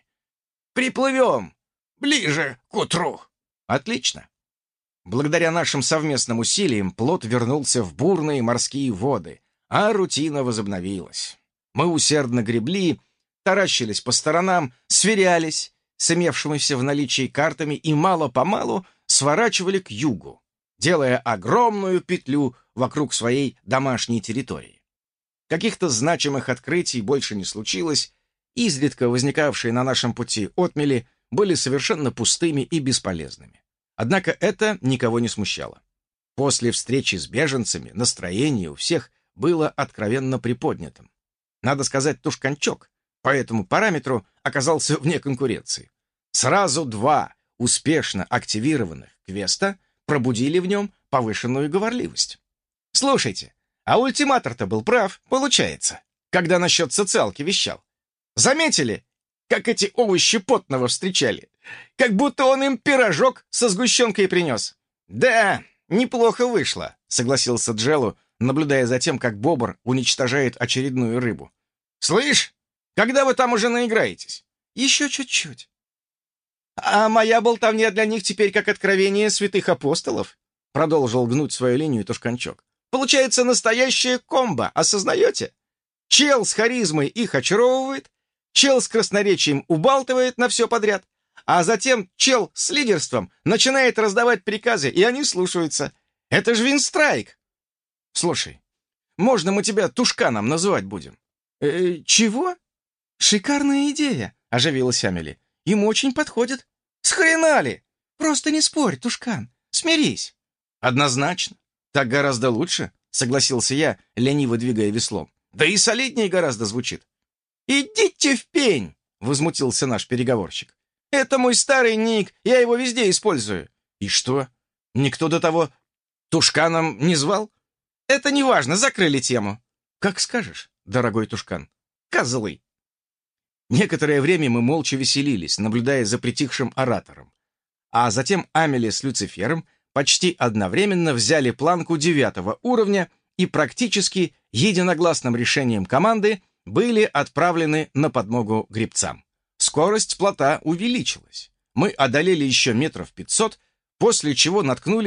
Приплывем ближе к утру». «Отлично». Благодаря нашим совместным усилиям плот вернулся в бурные морские воды, а рутина возобновилась. Мы усердно гребли, таращились по сторонам, сверялись с имевшимися в наличии картами и мало-помалу сворачивали к югу, делая огромную петлю вокруг своей домашней территории. Каких-то значимых открытий больше не случилось, изредка возникавшие на нашем пути отмели были совершенно пустыми и бесполезными. Однако это никого не смущало. После встречи с беженцами настроение у всех было откровенно приподнятым. Надо сказать, Тушканчок по этому параметру оказался вне конкуренции. Сразу два успешно активированных квеста пробудили в нем повышенную говорливость. «Слушайте, а ультиматор-то был прав, получается, когда насчет социалки вещал. Заметили, как эти овощи потного встречали? Как будто он им пирожок со сгущенкой принес». «Да, неплохо вышло», — согласился Джеллу, наблюдая за тем, как бобр уничтожает очередную рыбу. «Слышь, когда вы там уже наиграетесь?» «Еще чуть-чуть». «А моя болтовня для них теперь как откровение святых апостолов», — продолжил гнуть свою линию Тушканчок. «Получается настоящая комбо, осознаете? Чел с харизмой их очаровывает, чел с красноречием убалтывает на все подряд, а затем чел с лидерством начинает раздавать приказы, и они слушаются. Это же винстрайк!» «Слушай, можно мы тебя Тушканом называть будем?» «Э, чего?» «Шикарная идея», — оживилась Амели. «Им очень подходит». «Схрена ли? Просто не спорь, Тушкан. Смирись». «Однозначно. Так гораздо лучше», — согласился я, лениво двигая веслом. «Да и солиднее гораздо звучит». «Идите в пень!» — возмутился наш переговорщик. «Это мой старый ник, я его везде использую». «И что? Никто до того Тушканом не звал?» «Это не важно, закрыли тему». «Как скажешь, дорогой Тушкан. Козлы». Некоторое время мы молча веселились, наблюдая за притихшим оратором. А затем Амели с Люцифером почти одновременно взяли планку девятого уровня и практически единогласным решением команды были отправлены на подмогу гребцам. Скорость плота увеличилась. Мы одолели еще метров пятьсот, после чего наткнулись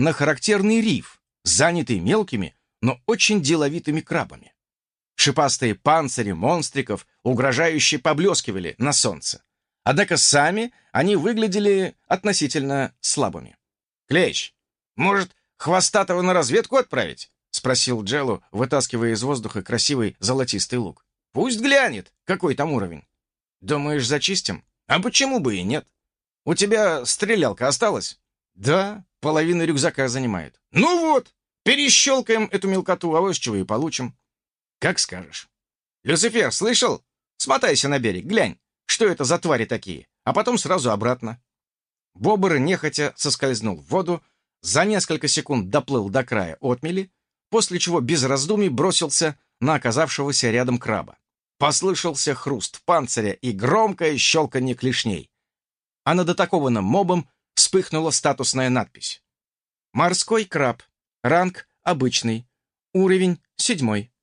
на характерный риф, занятый мелкими, но очень деловитыми крабами. Шипастые панцири монстриков угрожающе поблескивали на солнце. Однако сами они выглядели относительно слабыми. «Клещ, может, хвостатого на разведку отправить?» — спросил Джелло, вытаскивая из воздуха красивый золотистый лук. «Пусть глянет, какой там уровень». «Думаешь, зачистим? А почему бы и нет? У тебя стрелялка осталась?» «Да, половина рюкзака занимает». «Ну вот, перещелкаем эту мелкоту, а вот с чего и получим». «Как скажешь». «Люцифер, слышал? Смотайся на берег, глянь, что это за твари такие, а потом сразу обратно». Бобр нехотя соскользнул в воду, за несколько секунд доплыл до края отмели, после чего без раздумий бросился на оказавшегося рядом краба. Послышался хруст панциря и громкое щелканье клешней, а над атакованным мобом вспыхнула статусная надпись. «Морской краб. Ранг обычный. Уровень седьмой».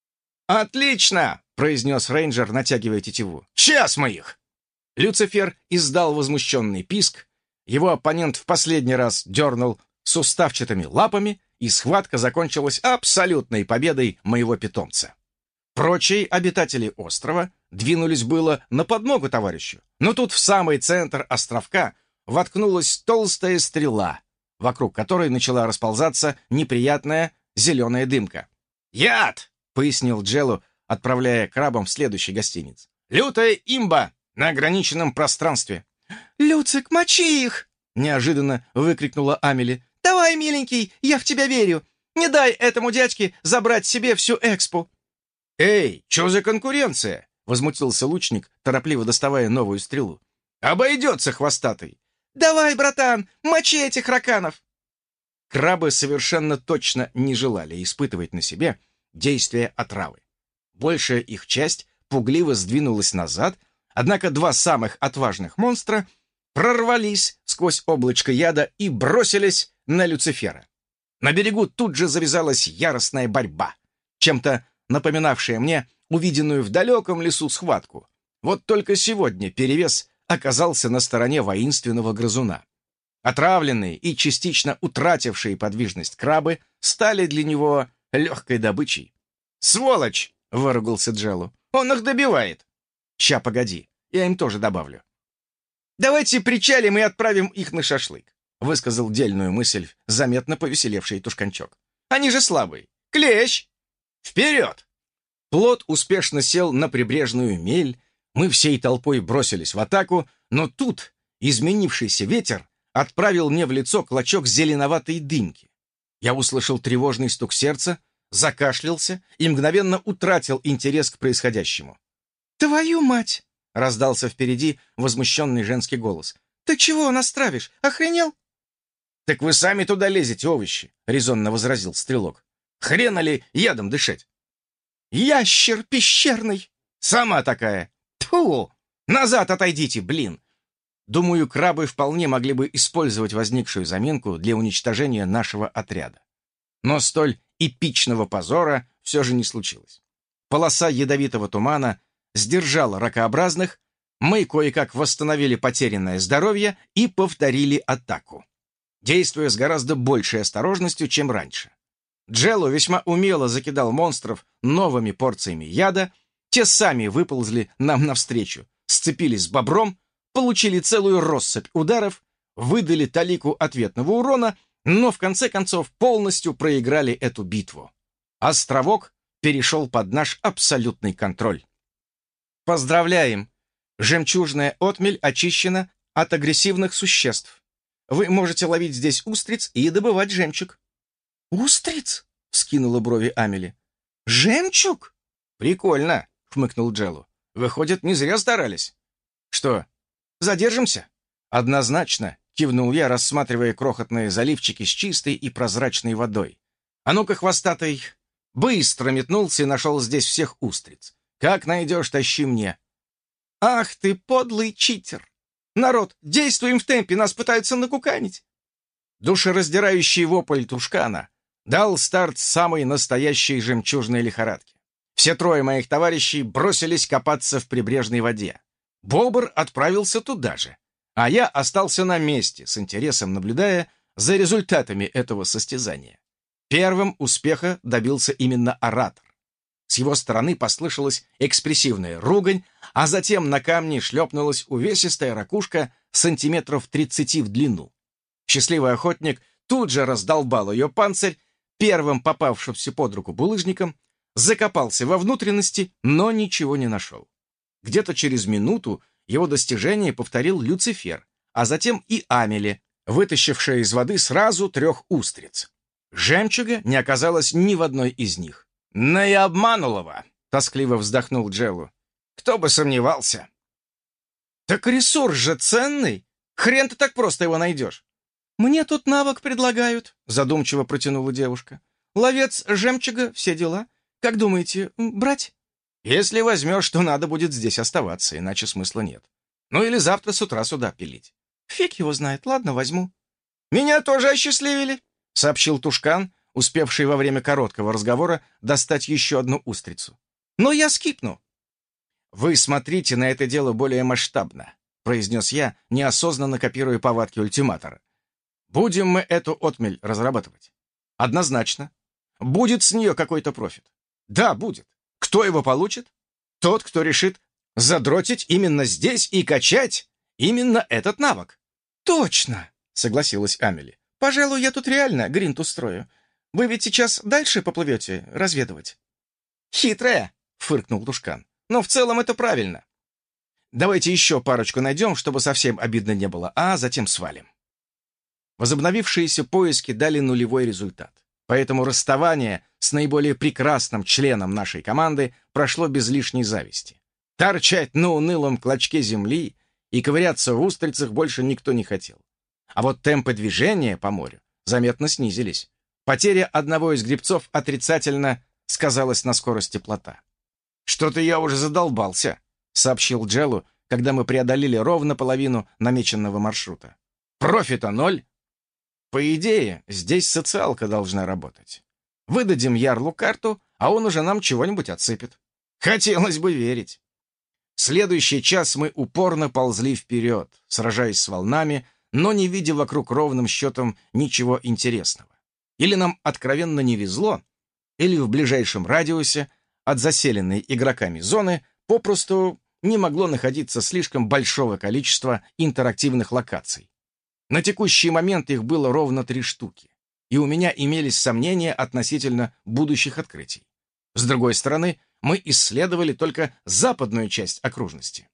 «Отлично!» — произнес рейнджер, натягивая тетиву. «Час мы их!» Люцифер издал возмущенный писк, его оппонент в последний раз дернул суставчатыми лапами, и схватка закончилась абсолютной победой моего питомца. Прочие обитатели острова двинулись было на подмогу товарищу, но тут в самый центр островка воткнулась толстая стрела, вокруг которой начала расползаться неприятная зеленая дымка. «Яд!» — пояснил Джелло, отправляя крабам в следующий гостиниц. «Лютая имба на ограниченном пространстве». «Люцик, мочи их!» — неожиданно выкрикнула Амели. «Давай, миленький, я в тебя верю. Не дай этому дядьке забрать себе всю экспу». «Эй, что за конкуренция?» — возмутился лучник, торопливо доставая новую стрелу. «Обойдется, хвостатый!» «Давай, братан, мочи этих раканов!» Крабы совершенно точно не желали испытывать на себе действие отравы. Большая их часть пугливо сдвинулась назад, однако два самых отважных монстра прорвались сквозь облачко яда и бросились на Люцифера. На берегу тут же завязалась яростная борьба, чем-то напоминавшая мне увиденную в далеком лесу схватку. Вот только сегодня перевес оказался на стороне воинственного грызуна. Отравленные и частично утратившие подвижность крабы стали для него легкой добычей. «Сволочь!» — выругался Джелло. «Он их добивает!» «Ща, погоди, я им тоже добавлю». «Давайте причалим и отправим их на шашлык», — высказал дельную мысль заметно повеселевший тушканчок. «Они же слабые. Клещ! Вперед!» Плот успешно сел на прибрежную мель, мы всей толпой бросились в атаку, но тут изменившийся ветер отправил мне в лицо клочок зеленоватой дымки. Я услышал тревожный стук сердца, закашлялся и мгновенно утратил интерес к происходящему. «Твою мать!» — раздался впереди возмущенный женский голос. «Ты чего нас травишь? Охренел?» «Так вы сами туда лезете, овощи!» — резонно возразил стрелок. «Хрена ли ядом дышать?» «Ящер пещерный!» «Сама такая!» «Тьфу! Назад отойдите, блин!» Думаю, крабы вполне могли бы использовать возникшую заминку для уничтожения нашего отряда. Но столь эпичного позора все же не случилось. Полоса ядовитого тумана сдержала ракообразных, мы кое-как восстановили потерянное здоровье и повторили атаку, действуя с гораздо большей осторожностью, чем раньше. Джелло весьма умело закидал монстров новыми порциями яда, те сами выползли нам навстречу, сцепились с бобром, получили целую россыпь ударов, выдали талику ответного урона, но в конце концов полностью проиграли эту битву. Островок перешел под наш абсолютный контроль. Поздравляем! Жемчужная отмель очищена от агрессивных существ. Вы можете ловить здесь устриц и добывать жемчуг. «Устриц?» — вскинула брови Амели. «Жемчуг?» «Прикольно!» — хмыкнул Джелло. «Выходит, не зря старались». «Что, задержимся?» «Однозначно!» — кивнул я, рассматривая крохотные заливчики с чистой и прозрачной водой. «А ну-ка, хвостатый!» Быстро метнулся и нашел здесь всех устриц. «Как найдешь, тащи мне!» «Ах ты, подлый читер! Народ, действуем в темпе, нас пытаются накуканить!» Душераздирающий вопль тушкана дал старт самой настоящей жемчужной лихорадке. Все трое моих товарищей бросились копаться в прибрежной воде. Бобр отправился туда же, а я остался на месте, с интересом наблюдая за результатами этого состязания. Первым успеха добился именно оратор. С его стороны послышалась экспрессивная ругань, а затем на камне шлепнулась увесистая ракушка сантиметров тридцати в длину. Счастливый охотник тут же раздолбал ее панцирь, первым попавшимся под руку булыжником, закопался во внутренности, но ничего не нашел. Где-то через минуту его достижение повторил Люцифер, а затем и Амели, вытащившая из воды сразу трех устриц. Жемчуга не оказалось ни в одной из них. «Ну и обманулова!» — тоскливо вздохнул Джеллу. «Кто бы сомневался!» «Так ресурс же ценный! Хрен ты так просто его найдешь!» «Мне тут навык предлагают», — задумчиво протянула девушка. «Ловец жемчуга, все дела. Как думаете, брать?» «Если возьмешь, то надо будет здесь оставаться, иначе смысла нет. Ну или завтра с утра сюда пилить». «Фиг его знает, ладно, возьму». «Меня тоже осчастливили», — сообщил Тушкан, успевший во время короткого разговора достать еще одну устрицу. «Но я скипну». «Вы смотрите на это дело более масштабно», — произнес я, неосознанно копируя повадки ультиматора. «Будем мы эту отмель разрабатывать?» «Однозначно. Будет с нее какой-то профит?» «Да, будет. Кто его получит?» «Тот, кто решит задротить именно здесь и качать именно этот навык». «Точно», — согласилась Амели. «Пожалуй, я тут реально гринт устрою. Вы ведь сейчас дальше поплывете разведывать?» «Хитрая», — фыркнул Тушкан. «Но в целом это правильно. Давайте еще парочку найдем, чтобы совсем обидно не было, а затем свалим». Возобновившиеся поиски дали нулевой результат, поэтому расставание с наиболее прекрасным членом нашей команды прошло без лишней зависти. Торчать на унылом клочке земли и ковыряться в устрицах больше никто не хотел. А вот темпы движения по морю заметно снизились. Потеря одного из гребцов отрицательно сказалась на скорости плота. «Что-то я уже задолбался», — сообщил Джеллу, когда мы преодолели ровно половину намеченного маршрута. «Профита ноль». По идее, здесь социалка должна работать. Выдадим Ярлу карту, а он уже нам чего-нибудь отсыпет. Хотелось бы верить. Следующий час мы упорно ползли вперед, сражаясь с волнами, но не видя вокруг ровным счетом ничего интересного. Или нам откровенно не везло, или в ближайшем радиусе от заселенной игроками зоны попросту не могло находиться слишком большого количества интерактивных локаций. На текущий момент их было ровно три штуки, и у меня имелись сомнения относительно будущих открытий. С другой стороны, мы исследовали только западную часть окружности.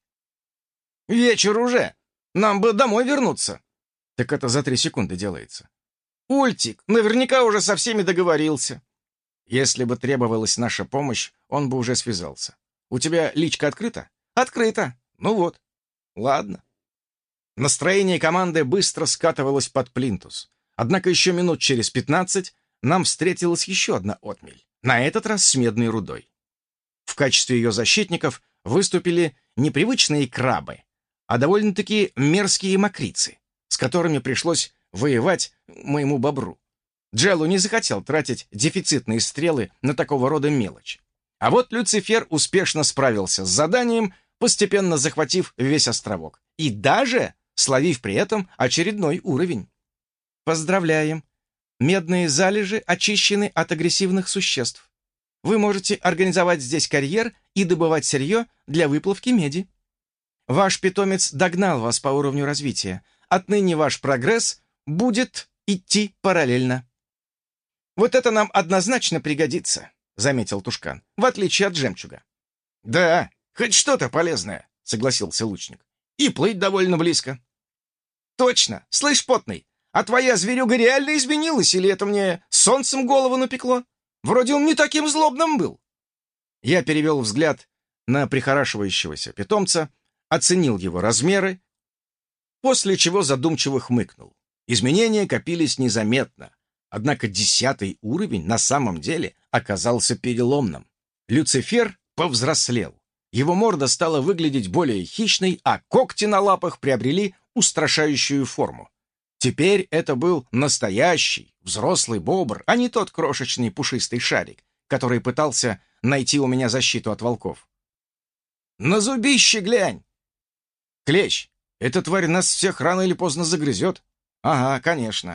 «Вечер уже! Нам бы домой вернуться!» Так это за три секунды делается. «Ультик наверняка уже со всеми договорился». Если бы требовалась наша помощь, он бы уже связался. «У тебя личка открыта?» «Открыта. Ну вот. Ладно». Настроение команды быстро скатывалось под плинтус. Однако еще минут через пятнадцать нам встретилась еще одна отмель, на этот раз с медной рудой. В качестве ее защитников выступили не привычные крабы, а довольно-таки мерзкие мокрицы, с которыми пришлось воевать моему бобру. Джеллу не захотел тратить дефицитные стрелы на такого рода мелочь. А вот Люцифер успешно справился с заданием, постепенно захватив весь островок. И даже словив при этом очередной уровень. Поздравляем! Медные залежи очищены от агрессивных существ. Вы можете организовать здесь карьер и добывать сырье для выплавки меди. Ваш питомец догнал вас по уровню развития. Отныне ваш прогресс будет идти параллельно. «Вот это нам однозначно пригодится», — заметил Тушкан, — «в отличие от жемчуга». «Да, хоть что-то полезное», — согласился лучник. «И плыть довольно близко». «Точно! Слышь, потный, а твоя зверюга реально изменилась, или это мне солнцем голову напекло? Вроде он не таким злобным был». Я перевел взгляд на прихорашивающегося питомца, оценил его размеры, после чего задумчиво хмыкнул. Изменения копились незаметно, однако десятый уровень на самом деле оказался переломным. Люцифер повзрослел. Его морда стала выглядеть более хищной, а когти на лапах приобрели устрашающую форму. Теперь это был настоящий, взрослый бобр, а не тот крошечный пушистый шарик, который пытался найти у меня защиту от волков. «На зубище глянь!» «Клещ, эта тварь нас всех рано или поздно загрызет». «Ага, конечно.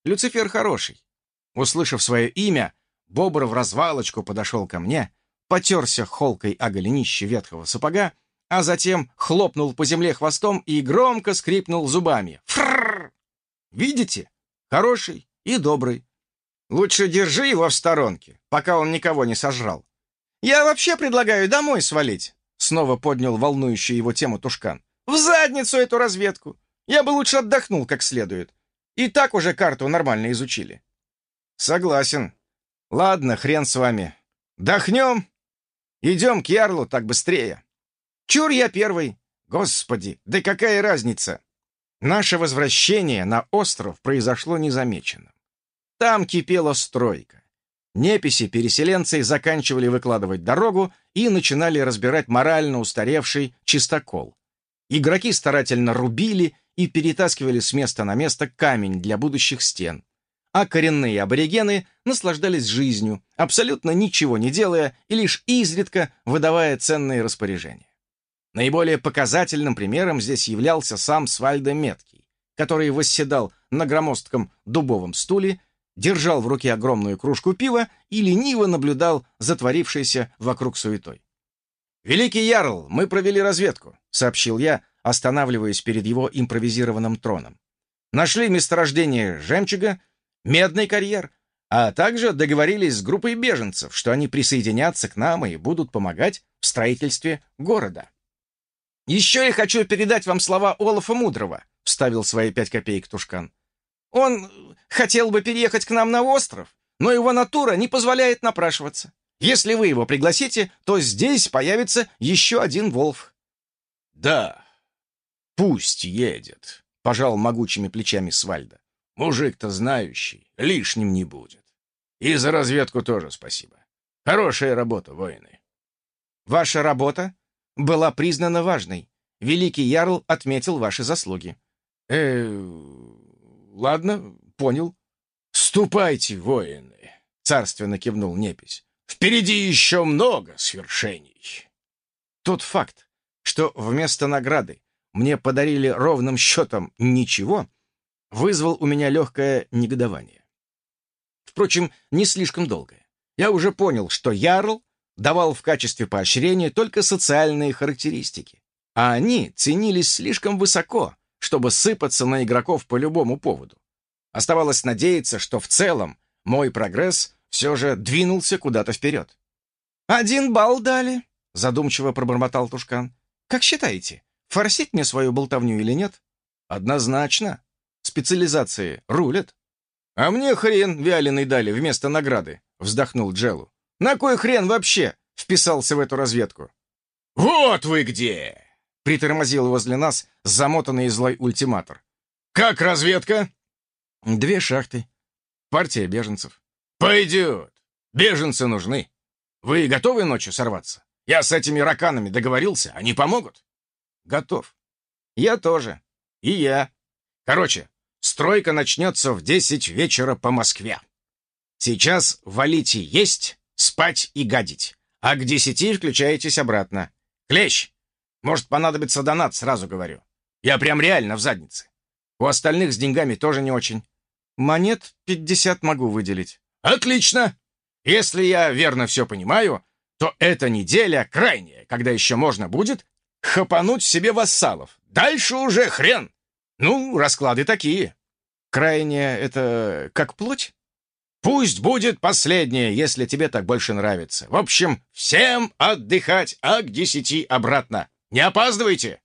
Люцифер хороший. Услышав свое имя, бобр вразвалочку подошел ко мне, потерся холкой о голенище ветхого сапога, а затем хлопнул по земле хвостом и громко скрипнул зубами. Фрррр! Видите? Хороший и добрый. Лучше держи его в сторонке, пока он никого не сожрал. Я вообще предлагаю домой свалить. Снова поднял волнующую его тему Тушкан. В задницу эту разведку. Я бы лучше отдохнул как следует. И так уже карту нормально изучили. Согласен. Ладно, хрен с вами. Дохнем. Идем к Ярлу, так быстрее. Чур я первый. Господи, да какая разница? Наше возвращение на остров произошло незамеченным. Там кипела стройка. Неписи-переселенцы заканчивали выкладывать дорогу и начинали разбирать морально устаревший чистокол. Игроки старательно рубили и перетаскивали с места на место камень для будущих стен. А коренные аборигены наслаждались жизнью, абсолютно ничего не делая и лишь изредка выдавая ценные распоряжения. Наиболее показательным примером здесь являлся сам Свальдо Меткий, который восседал на громоздком дубовом стуле, держал в руке огромную кружку пива и лениво наблюдал за творившейся вокруг суетой. «Великий Ярл, мы провели разведку», — сообщил я, останавливаясь перед его импровизированным троном. «Нашли месторождение жемчуга, медный карьер, а также договорились с группой беженцев, что они присоединятся к нам и будут помогать в строительстве города». «Еще я хочу передать вам слова Олафа Мудрого», — вставил свои пять копеек Тушкан. «Он хотел бы переехать к нам на остров, но его натура не позволяет напрашиваться. Если вы его пригласите, то здесь появится еще один Волф». «Да, пусть едет», — пожал могучими плечами Свальдо. «Мужик-то знающий, лишним не будет. И за разведку тоже спасибо. Хорошая работа, воины». «Ваша работа была признана важной. Великий Ярл отметил ваши заслуги». «Э, ладно, понял. Ступайте, воины», — царственно кивнул Непись. «Впереди еще много свершений». Тот факт, что вместо награды мне подарили ровным счетом ничего, вызвал у меня легкое негодование. Впрочем, не слишком долгое. Я уже понял, что Ярл давал в качестве поощрения только социальные характеристики, а они ценились слишком высоко, чтобы сыпаться на игроков по любому поводу. Оставалось надеяться, что в целом мой прогресс все же двинулся куда-то вперед. «Один балл дали», — задумчиво пробормотал Тушкан. «Как считаете, форсить мне свою болтовню или нет?» «Однозначно. Специализации рулят». «А мне хрен вяленый дали вместо награды», — вздохнул Джеллу. «На кой хрен вообще вписался в эту разведку?» «Вот вы где!» — притормозил возле нас замотанный злой ультиматор. «Как разведка?» «Две шахты. Партия беженцев». «Пойдет. Беженцы нужны. Вы готовы ночью сорваться? Я с этими раканами договорился, они помогут?» «Готов. Я тоже. И я. Короче, стройка начнется в десять вечера по Москве. Сейчас валите есть, спать и гадить, а к десяти включаетесь обратно. Клещ, может понадобится донат, сразу говорю. Я прям реально в заднице. У остальных с деньгами тоже не очень. Монет пятьдесят могу выделить». «Отлично! Если я верно все понимаю, то эта неделя крайняя, когда еще можно будет хапануть себе вассалов. Дальше уже хрен. Ну, расклады такие». «Крайняя — это как плоть?» «Пусть будет последняя, если тебе так больше нравится. В общем, всем отдыхать, а к десяти обратно. Не опаздывайте!»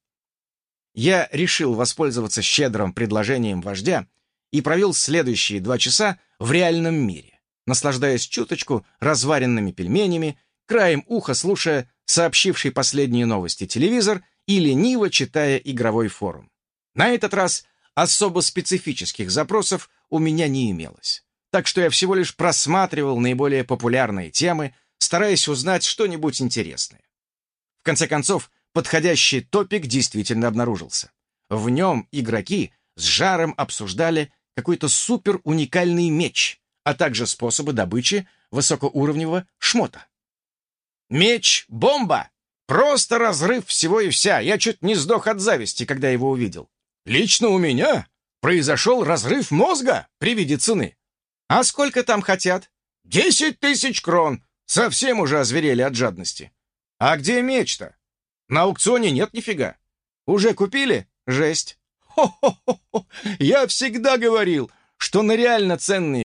Я решил воспользоваться щедрым предложением вождя и провел следующие два часа в реальном мире, наслаждаясь чуточку разваренными пельменями, краем уха слушая сообщивший последние новости телевизор и лениво читая игровой форум. На этот раз особо специфических запросов у меня не имелось, так что я всего лишь просматривал наиболее популярные темы, стараясь узнать что-нибудь интересное. В конце концов, подходящий топик действительно обнаружился. В нем игроки с жаром обсуждали какой-то супер уникальный меч, а также способы добычи высокоуровневого шмота. Меч-бомба! Просто разрыв всего и вся. Я чуть не сдох от зависти, когда его увидел. «Лично у меня произошел разрыв мозга при виде цены. А сколько там хотят? Десять тысяч крон. Совсем уже озверели от жадности. А где меч-то? На аукционе нет нифига. Уже купили? Жесть. Хо-хо-хо! Я всегда говорил, что на реально ценные